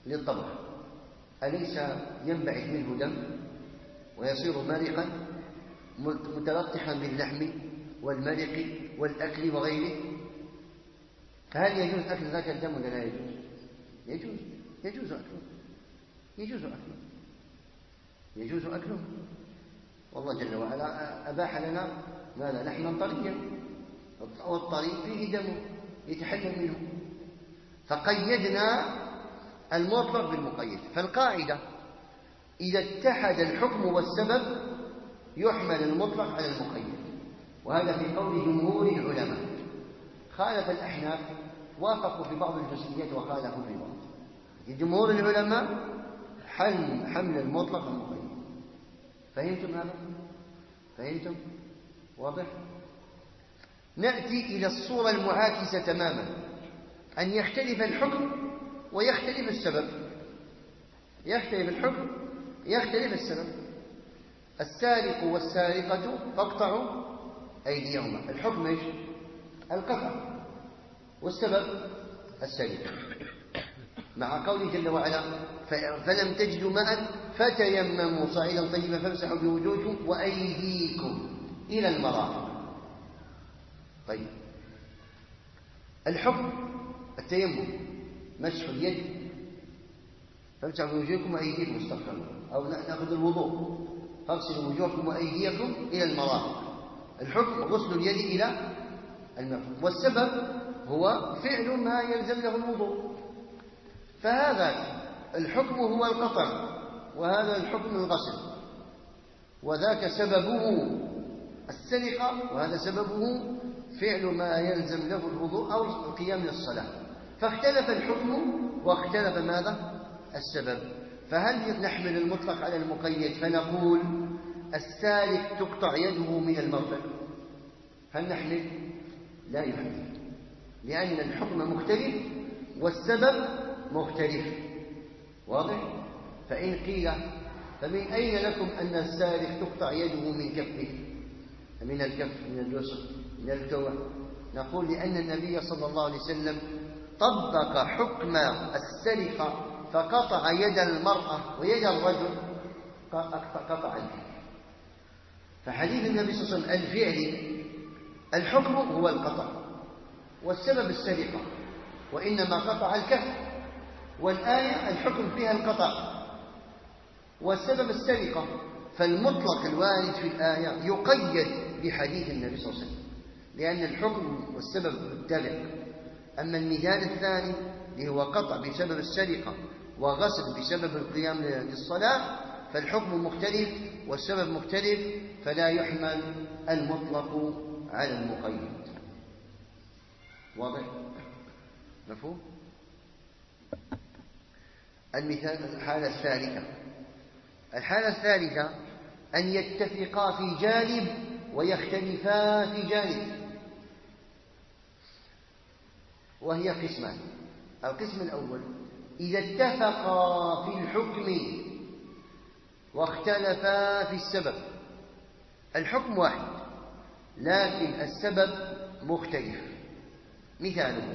للطبخ أليس ينبعث منه دم ويصير مرقا متلطخا باللحم والمرق والأكل وغيره؟ فهل يجوز أكل ذاك الدم ولا لا يجوز؟ يجوز يجوز أكله يجوز أكله يجوز أكله والله جل وعلا أباح لنا ماذا؟ لحما طريا، والطري فيه دم يتحلل منه، فقيدنا المطلق بالمقيد. فالقاعدة إذا اتحد الحكم والسبب يحمل المطلق على المقيد، وهذا في قول جمهور العلماء. خالف الأحناف، وافقوا في بعض الجزئيات وخالفوا في بعض. جمهور العلماء حل حمل المطلق على المقيد. فهمتم هذا؟ فهمتم؟ واضح؟ نأتي إلى الصورة المعاكسة تماما، أن يختلف الحكم ويختلف السبب. يختلف الحكم يختلف السبب. السارق والسارقة فاقطعوا أيديهما، الحكم ايش؟ القطع، والسبب السرقة، مع قوله جل وعلا فلم تجدوا ماء فتيمموا صعيدا طيبا فامسحوا بوجوهكم وأيديكم إلى المرافق. طيب الحكم التيمم، مسح اليد، فامسحوا بوجوهكم وأيديكم استغفر، أو نأخذ الوضوء فاغسلوا وجوهكم وأيديكم إلى المرافق. الحكم غسل اليد إلى المرفق، والسبب هو فعل ما يلزم له الوضوء. فهذا الحكم هو القطع، وهذا الحكم الغسل، وذاك سببه السرقة، وهذا سببه فعل ما يلزم له الوضوء أو القيام للصلاة. فاختلف الحكم واختلف ماذا؟ السبب. فهل نحمل المطلق على المقيد فنقول السارق تقطع يده من المرفق؟ هل نحمل؟ لا يحمل، لأن الحكم مختلف والسبب مختلف. واضح؟ فإن قيل فمن أين لكم أن السارق تقطع يده من كفه، من الكف، من اليسر، من الكوع؟ نقول لأن النبي صلى الله عليه وسلم طبق حكم السرقة فقطع يد المرأة ويد الرجل قطع الكف. فحديث النبي صلى الله عليه وسلم الفعل الحكم هو القطع، والسبب السرقة، وإنما قطع الكف، والآية الحكم فيها القطع والسبب السرقة. فالمطلق الوارد في الآية يقيد بحديث النبي صلى الله عليه وسلم، لأن الحكم والسبب متفق. أما المثال الثاني اللي هو قطع بسبب السرقة وغسل بسبب القيام للصلاة، فالحكم مختلف والسبب مختلف، فلا يحمل المطلق على المقيد. واضح؟ مفهوم؟ المثال الحالة الثالثة الحالة الثالثة أن يتفقا في جانب ويختلفا في جانب، وهي قسمان. القسم الأول إذا اتفقا في الحكم واختلفا في السبب. الحكم واحد لكن السبب مختلف. مثاله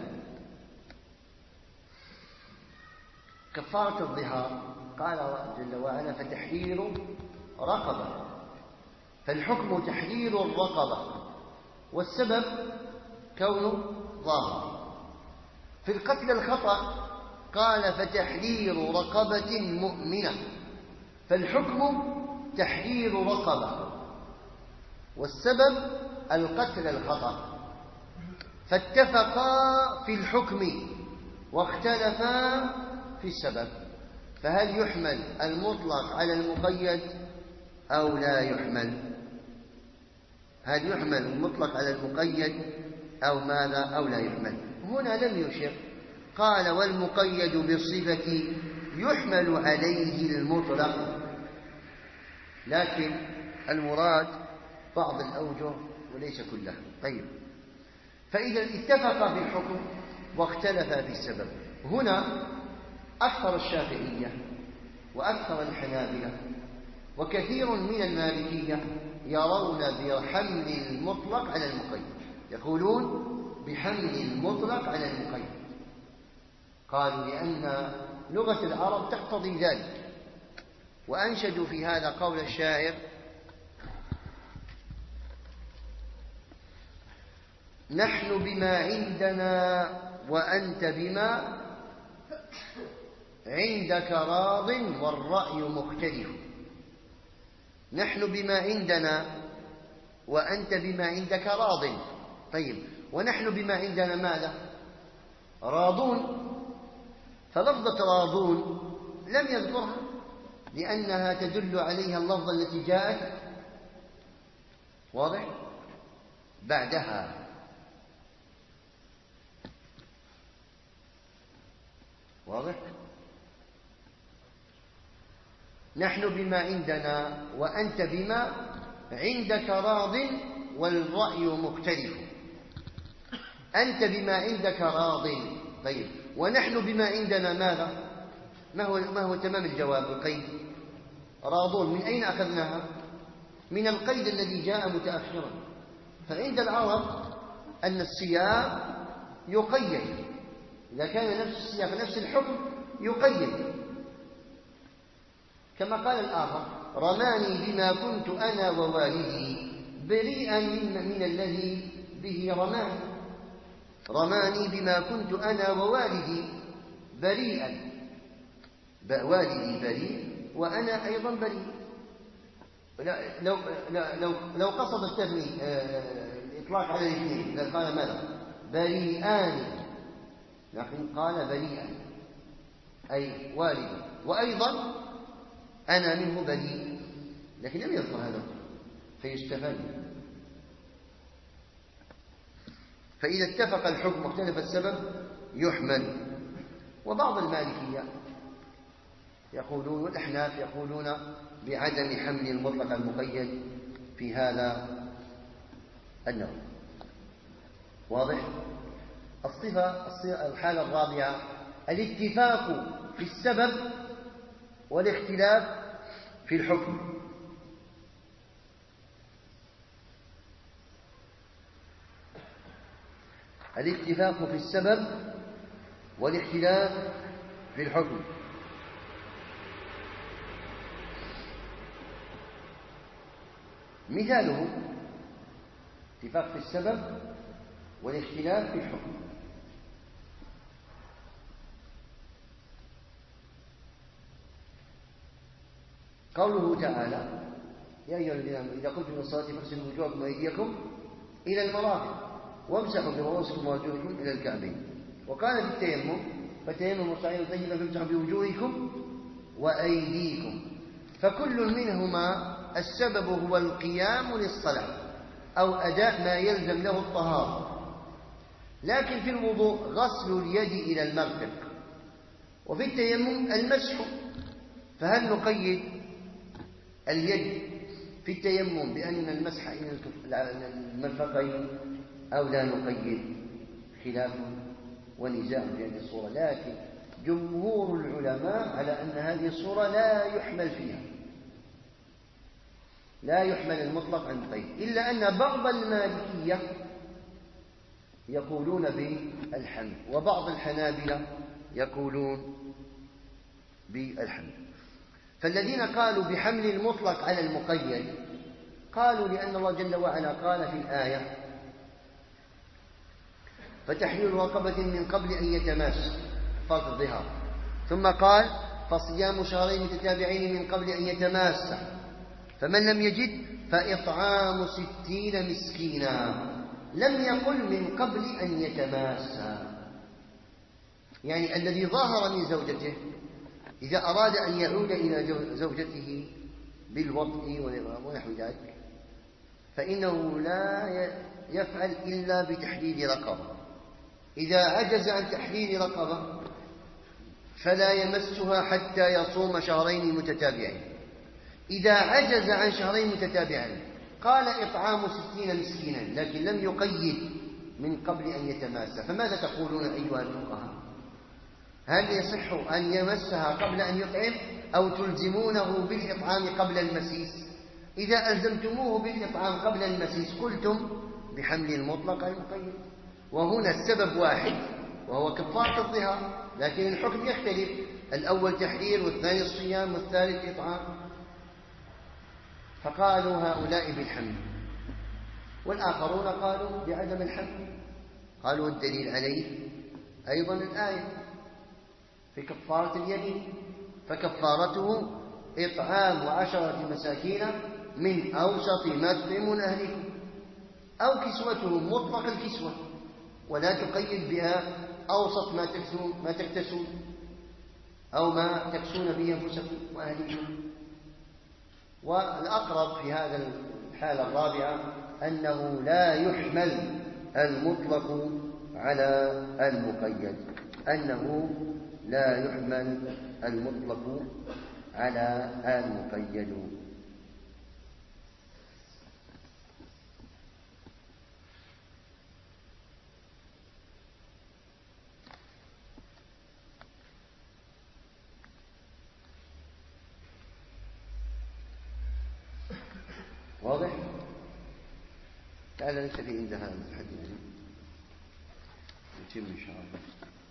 كفارة الظهار، قال جل وعلا فتحرير رقبة، فالحكم تحرير الرقبة والسبب كونه ظاهر. في القتل الخطأ قال فتحرير رقبة مؤمنة، فالحكم تحرير رقبة والسبب القتل الخطأ. فاتفقا في الحكم واختلفا في السبب، فهل يحمل المطلق على المقيد أو لا يحمل؟ هل يحمل المطلق على المقيد أو ماذا أو لا يحمل؟ هنا لم يشر، قال والمقيد بالصفة يحمل عليه المطلق، لكن المراد بعض الأوجه وليس كلها. طيب، فإذا اتفق في الحكم واختلف في السبب، هنا أكثر الشافعية وأكثر الحنابلة وكثير من المالكية يرون بحمل المطلق على المقيد، يقولون بحمل المطلق على المقيد. قالوا لأن لغة العرب تقتضي ذلك. وأنشدوا في هذا قول الشاعر: نحن بما عندنا وأنت بما عندك راض والرأي مختلف. نحن بما عندنا وأنت بما عندك راض. طيب، ونحن بما عندنا ماذا؟ راضون. فلفظة راضون لم يذكرها لأنها تدل عليها اللفظة التي جاءت واضح بعدها. واضح؟ نحن بما عندنا وأنت بما عندك راض والرأي مختلف. أنت بما عندك راض. طيب، ونحن بما عندنا ماذا؟ ما هو, ما هو تمام الجواب؟ القيد راضون. من أين أخذناها؟ من القيد الذي جاء متأخرا. فعند العرب أن السياق يقيد، إذا كان نفس السياق نفس الحكم يقيد، كما قال الآخر: رماني بما كنت أنا ووالدي بريئا من, من الذي به رماني. رماني بما كنت أنا ووالدي بريئا، والدي بريء وأنا أيضا بريء. لو, لو, لو قصد التثني الإطلاق على الاثنين لقال ماذا؟ بريئان، لكن قال بريئا أي والدي وأيضا أنا منه بريء، لكن لم يذكر هذا فيستفاد. فإذا اتفق الحكم واختلف السبب يحمل. وبعض المالكية يقولون والأحناف يقولون بعدم حمل المطلق المقيد في هذا النوع. واضح؟ الصفة الحالة الرابعة الاتفاق في السبب والاختلاف في الحكم. الاتفاق في السبب والاختلاف في الحكم. مثاله اتفاق في السبب والاختلاف في الحكم. قوله تعالى: يا أيها الذين آمنوا إذا قمتم إلى الصلاة فاغسلوا وجوهكم وأيديكم إلى المرافق وامسحوا برؤوسكم وأرجلكم إلى الكعبين. وقال في التيمم: فتيمموا صعيدا طيبا فامسحوا بوجوهكم وأيديكم. فكل منهما السبب هو القيام للصلاة أو أداء ما يلزم له الطهارة. لكن في الوضوء غسل اليد إلى المرفق، وفي التيمم المسح. فهل نقيد اليد في التيمم بأن المسح إلى المرفقين أو لا نقيد؟ خلاف ونزاع في هذه الصورة، لكن جمهور العلماء على أن هذه الصورة لا يحمل فيها، لا يحمل المطلق عن القيد، إلا أن بعض المالكية يقولون بالحمل وبعض الحنابلة يقولون بالحمل. فالذين قالوا بحمل المطلق على المقيد قالوا لأن الله جل وعلا قال في الآية: فتحرير رقبة من قبل أن يتماس فرض الظهار، ثم قال: فصيام شهرين متتابعين من قبل أن يتماس، فمن لم يجد فإطعام ستين مسكينا. لم يقل من قبل أن يتماسى، يعني الذي ظاهر من زوجته إذا أراد أن يعود إلى زوجته بالوطء ونحو ذلك فإنه لا يفعل إلا بتحليل رقبة. إذا عجز عن تحليل رقبة فلا يمسها حتى يصوم شهرين متتابعين. إذا عجز عن شهرين متتابعين قال إطعام ستين مسكينا، لكن لم يقيد من قبل أن يتماسى. فماذا تقولون أيها الفقهاء؟ هل يصح أن يمسها قبل أن يطعم أو تلزمونه بالإطعام قبل المسيس؟ إذا ألزمتموه بالإطعام قبل المسيس قلتم بحمل المطلق المقيد، وهنا السبب واحد وهو كفارة الظهار، لكن الحكم يختلف. الأول تحرير والثاني الصيام والثالث إطعام، فقالوا هؤلاء بالحمل، والآخرون قالوا بعدم الحمل. قالوا الدليل عليه أيضا الآية في كفارة اليمين، فكفارته إطعام عشرة مساكين من أوسط ما تطعمون أهلكم، أو كسوتهم مطلق الكسوة، ولا تقيد بها أوسط ما تكسون ما تكتسون أو ما تكسون به أنفسكم وأهلكم. والأقرب في هذا الحالة الرابعة أنه لا يحمل المطلق على المقيد، أنه لا يحمل المطلق على المقيد. واضح؟ تعال نكتفي عند هذا الحد، نتم إن شاء الله.